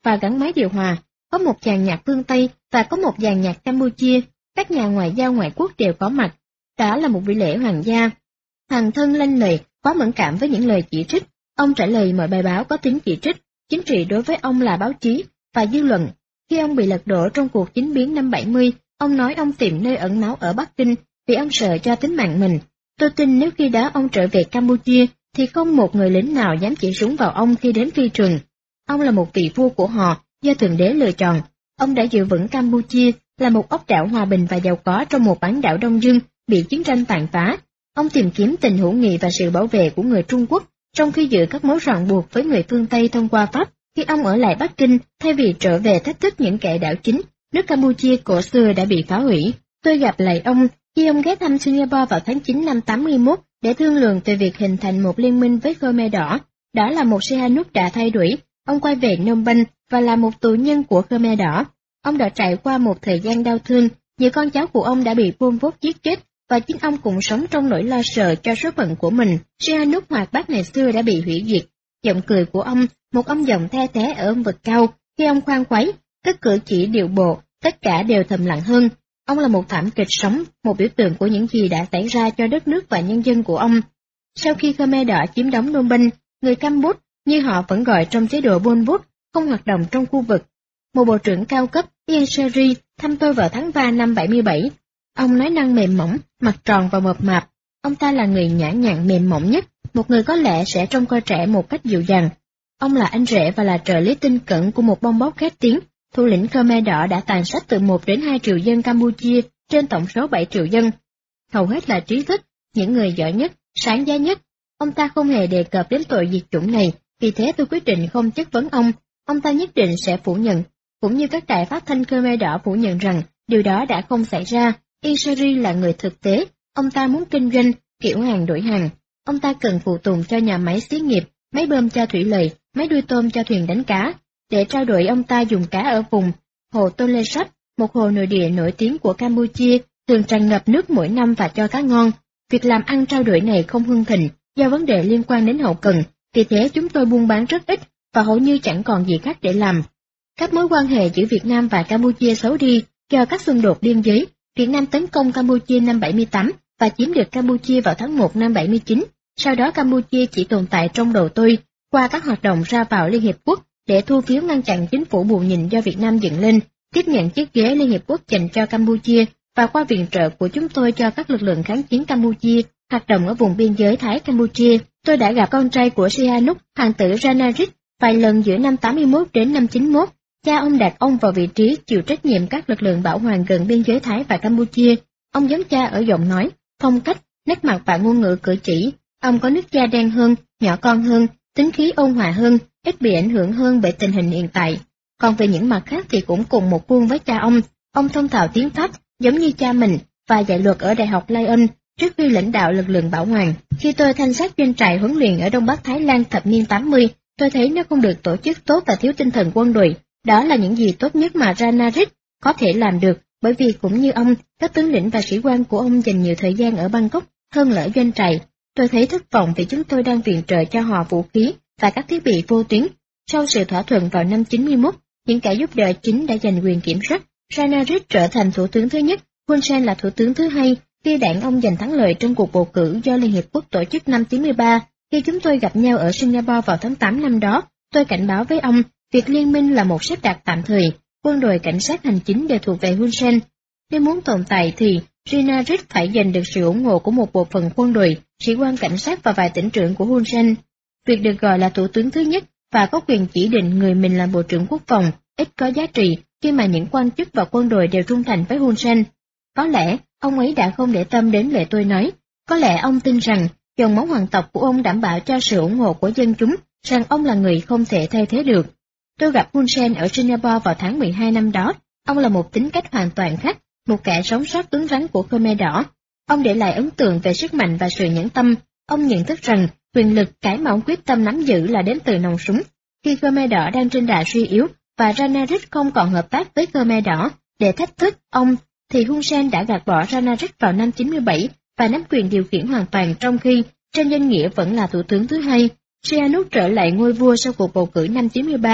và gắn máy điều hòa, có một dàn nhạc phương Tây và có một dàn nhạc Campuchia, các nhà ngoại giao ngoại quốc đều có mặt. Đó là một buổi lễ hoàng gia. Hoàng thân lanh lợi, quá mẫn cảm với những lời chỉ trích, ông trả lời mọi bài báo có tính chỉ trích, chính trị đối với ông là báo chí và dư luận. Khi ông bị lật đổ trong cuộc chính biến năm 70, ông nói ông tìm nơi ẩn náu ở Bắc Kinh vì ông sợ cho tính mạng mình. Tôi tin nếu khi đó ông trở về Campuchia thì không một người lính nào dám chỉ súng vào ông khi đến phi trường. Ông là một vị vua của họ do Thượng Đế lựa chọn. Ông đã giữ vững Campuchia là một ốc đảo hòa bình và giàu có trong một bán đảo Đông Dương bị chiến tranh tàn phá. Ông tìm kiếm tình hữu nghị và sự bảo vệ của người Trung Quốc, trong khi giữ các mối ràng buộc với người phương Tây thông qua Pháp. Khi ông ở lại Bắc Kinh, thay vì trở về thách thức những kẻ đảo chính, nước Campuchia cổ xưa đã bị phá hủy. Tôi gặp lại ông khi ông ghé thăm Singapore vào tháng 9 năm 81 để thương lượng về việc hình thành một liên minh với Khmer Đỏ. Đó là một Sihanouk đã thay đổi. Ông quay về Phnom Penh và là một tù nhân của Khmer Đỏ. Ông đã trải qua một thời gian đau thương, nhiều con cháu của ông đã bị Pol Pot giết chết, và chính ông cũng sống trong nỗi lo sợ cho số phận của mình. Sihanouk hoạt bát ngày xưa đã bị hủy diệt. Giọng cười của ông, một ông giọng the thé ở âm vực cao, khi ông khoan khoái, các cử chỉ điệu bộ, tất cả đều thầm lặng hơn. Ông là một thảm kịch sống, một biểu tượng của những gì đã xảy ra cho đất nước và nhân dân của ông. Sau khi Khmer Đỏ chiếm đóng Phnom Penh, người Campuchia, như họ vẫn gọi trong chế độ Pol Pot, không hoạt động trong khu vực. Một bộ trưởng cao cấp, Ian Seri, thăm tôi vào tháng 3 năm 77. Ông nói năng mềm mỏng, mặt tròn và mập mạp. Ông ta là người nhã nhặn mềm mỏng nhất, một người có lẽ sẽ trông coi trẻ một cách dịu dàng. Ông là anh rể và là trợ lý tin cẩn của một bong bóng khét tiếng. Thủ lĩnh Khmer Đỏ đã tàn sát từ 1 đến 2 triệu dân Campuchia trên tổng số 7 triệu dân. Hầu hết là trí thức, những người giỏi nhất, sáng giá nhất. Ông ta không hề đề cập đến tội diệt chủng này, vì thế tôi quyết định không chất vấn ông. Ông ta nhất định sẽ phủ nhận, cũng như các đài phát thanh Khmer Đỏ phủ nhận rằng điều đó đã không xảy ra. Iseri là người thực tế, ông ta muốn kinh doanh, kiểu hàng đổi hàng. Ông ta cần phụ tùng cho nhà máy xí nghiệp, máy bơm cho thủy lợi, máy đuôi tôm cho thuyền đánh cá. Để trao đổi ông ta dùng cá ở vùng hồ Tonle Sap, một hồ nội địa nổi tiếng của Campuchia, thường tràn ngập nước mỗi năm và cho cá ngon. Việc làm ăn trao đổi này không hưng thịnh do vấn đề liên quan đến hậu cần, vì thế chúng tôi buôn bán rất ít và hầu như chẳng còn gì khác để làm. Các mối quan hệ giữa Việt Nam và Campuchia xấu đi do các xung đột biên giới. Việt Nam tấn công Campuchia năm 78 và chiếm được Campuchia vào tháng 1 năm 79. Sau đó Campuchia chỉ tồn tại trong đầu tôi qua các hoạt động ra vào Liên Hiệp Quốc để thu phiếu ngăn chặn chính phủ bù nhìn do Việt Nam dựng lên, tiếp nhận chiếc ghế Liên Hiệp Quốc dành cho Campuchia và qua viện trợ của chúng tôi cho các lực lượng kháng chiến Campuchia hoạt động ở vùng biên giới Thái Campuchia. Tôi đã gặp con trai của Sihanouk, hoàng tử Ranariddh, vài lần giữa năm 81 đến năm 91. Cha ông đặt ông vào vị trí chịu trách nhiệm các lực lượng bảo hoàng gần biên giới Thái và Campuchia. Ông giống cha ở giọng nói, phong cách, nét mặt và ngôn ngữ cử chỉ. Ông có nước da đen hơn, nhỏ con hơn, tính khí ôn hòa hơn, ít bị ảnh hưởng hơn bởi tình hình hiện tại. Còn về những mặt khác thì cũng cùng một khuôn với cha ông thông thạo tiếng Pháp, giống như cha mình, và dạy luật ở Đại học Lyon, trước khi lãnh đạo lực lượng bảo hoàng. Khi tôi thanh sát doanh trại huấn luyện ở Đông Bắc Thái Lan thập niên 80, tôi thấy nó không được tổ chức tốt và thiếu tinh thần quân đội. Đó là những gì tốt nhất mà Ranariddh có thể làm được, bởi vì cũng như ông, các tướng lĩnh và sĩ quan của ông dành nhiều thời gian ở Bangkok hơn là ở doanh trại. Tôi thấy thất vọng vì chúng tôi đang viện trợ cho họ vũ khí và các thiết bị vô tuyến. Sau sự thỏa thuận vào năm 91, những kẻ giúp đỡ chính đã giành quyền kiểm soát. Ranariddh trở thành thủ tướng thứ nhất, Hun Sen là thủ tướng thứ hai, khi đảng ông giành thắng lợi trong cuộc bầu cử do Liên Hiệp Quốc tổ chức năm 93. Khi chúng tôi gặp nhau ở Singapore vào tháng 8 năm đó, tôi cảnh báo với ông, việc liên minh là một xếp đặt tạm thời, quân đội cảnh sát hành chính đều thuộc về Hun Sen. Nếu muốn tồn tại thì Ranariddh phải giành được sự ủng hộ của một bộ phận quân đội, sĩ quan cảnh sát và vài tỉnh trưởng của Hun Sen. Việc được gọi là thủ tướng thứ nhất và có quyền chỉ định người mình làm bộ trưởng quốc phòng ít có giá trị khi mà những quan chức và quân đội đều trung thành với Hun Sen. Có lẽ ông ấy đã không để tâm đến lời tôi nói. Có lẽ ông tin rằng dòng máu hoàng tộc của ông đảm bảo cho sự ủng hộ của dân chúng, rằng ông là người không thể thay thế được. Tôi gặp Hun Sen ở Singapore vào tháng 12 năm đó. Ông là một tính cách hoàn toàn khác, một kẻ sống sót cứng rắn của Khmer Đỏ. Ông để lại ấn tượng về sức mạnh và sự nhẫn tâm. Ông nhận thức rằng quyền lực cái mà ông quyết tâm nắm giữ là đến từ nòng súng. Khi Khmer Đỏ đang trên đà suy yếu và Ranariddh không còn hợp tác với Khmer Đỏ để thách thức ông, thì Hun Sen đã gạt bỏ Ranariddh vào năm 97 và nắm quyền điều khiển hoàn toàn, trong khi trên danh nghĩa vẫn là thủ tướng thứ hai. Sihanouk trở lại ngôi vua sau cuộc bầu cử năm 93.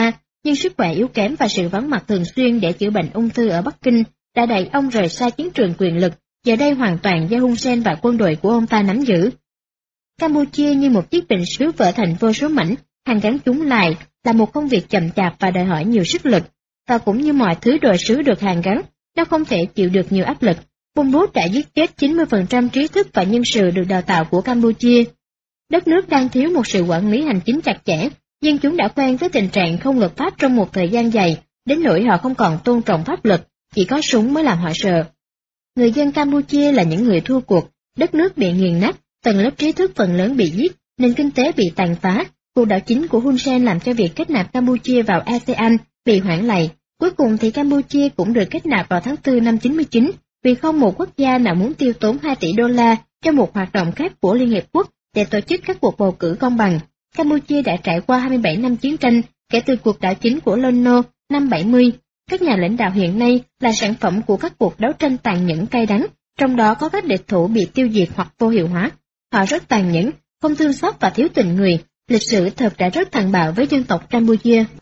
nhưng sức khỏe yếu kém và sự vắng mặt thường xuyên để chữa bệnh ung thư ở Bắc Kinh đã đẩy ông rời xa chiến trường quyền lực, giờ đây hoàn toàn do Hun Sen và quân đội của ông ta nắm giữ. Campuchia như một chiếc bình sứ vỡ thành vô số mảnh, hàn gắn chúng lại là một công việc chậm chạp và đòi hỏi nhiều sức lực, và cũng như mọi thứ đồ sứ được hàn gắn, nó không thể chịu được nhiều áp lực. Pol Pot đã giết chết 90% trí thức và nhân sự được đào tạo của Campuchia. Đất nước đang thiếu một sự quản lý hành chính chặt chẽ, dân chúng đã quen với tình trạng không luật pháp trong một thời gian dài, đến nỗi họ không còn tôn trọng pháp luật, chỉ có súng mới làm họ sợ. Người dân Campuchia là những người thua cuộc, đất nước bị nghiền nát, tầng lớp trí thức phần lớn bị giết, nền kinh tế bị tàn phá. Cuộc đảo chính của Hun Sen làm cho việc kết nạp Campuchia vào ASEAN bị hoãn lại. Cuối cùng thì Campuchia cũng được kết nạp vào tháng 4 năm 99, vì không một quốc gia nào muốn tiêu tốn 2 tỷ đô la cho một hoạt động khác của Liên Hiệp Quốc để tổ chức các cuộc bầu cử công bằng. Campuchia đã trải qua 27 năm chiến tranh kể từ cuộc đảo chính của Lon Nol năm 70. Các nhà lãnh đạo hiện nay là sản phẩm của các cuộc đấu tranh tàn nhẫn cay đắng, trong đó có các địch thủ bị tiêu diệt hoặc vô hiệu hóa. Họ rất tàn nhẫn, không thương xót và thiếu tình người. Lịch sử thật đã rất tàn bạo với dân tộc Campuchia.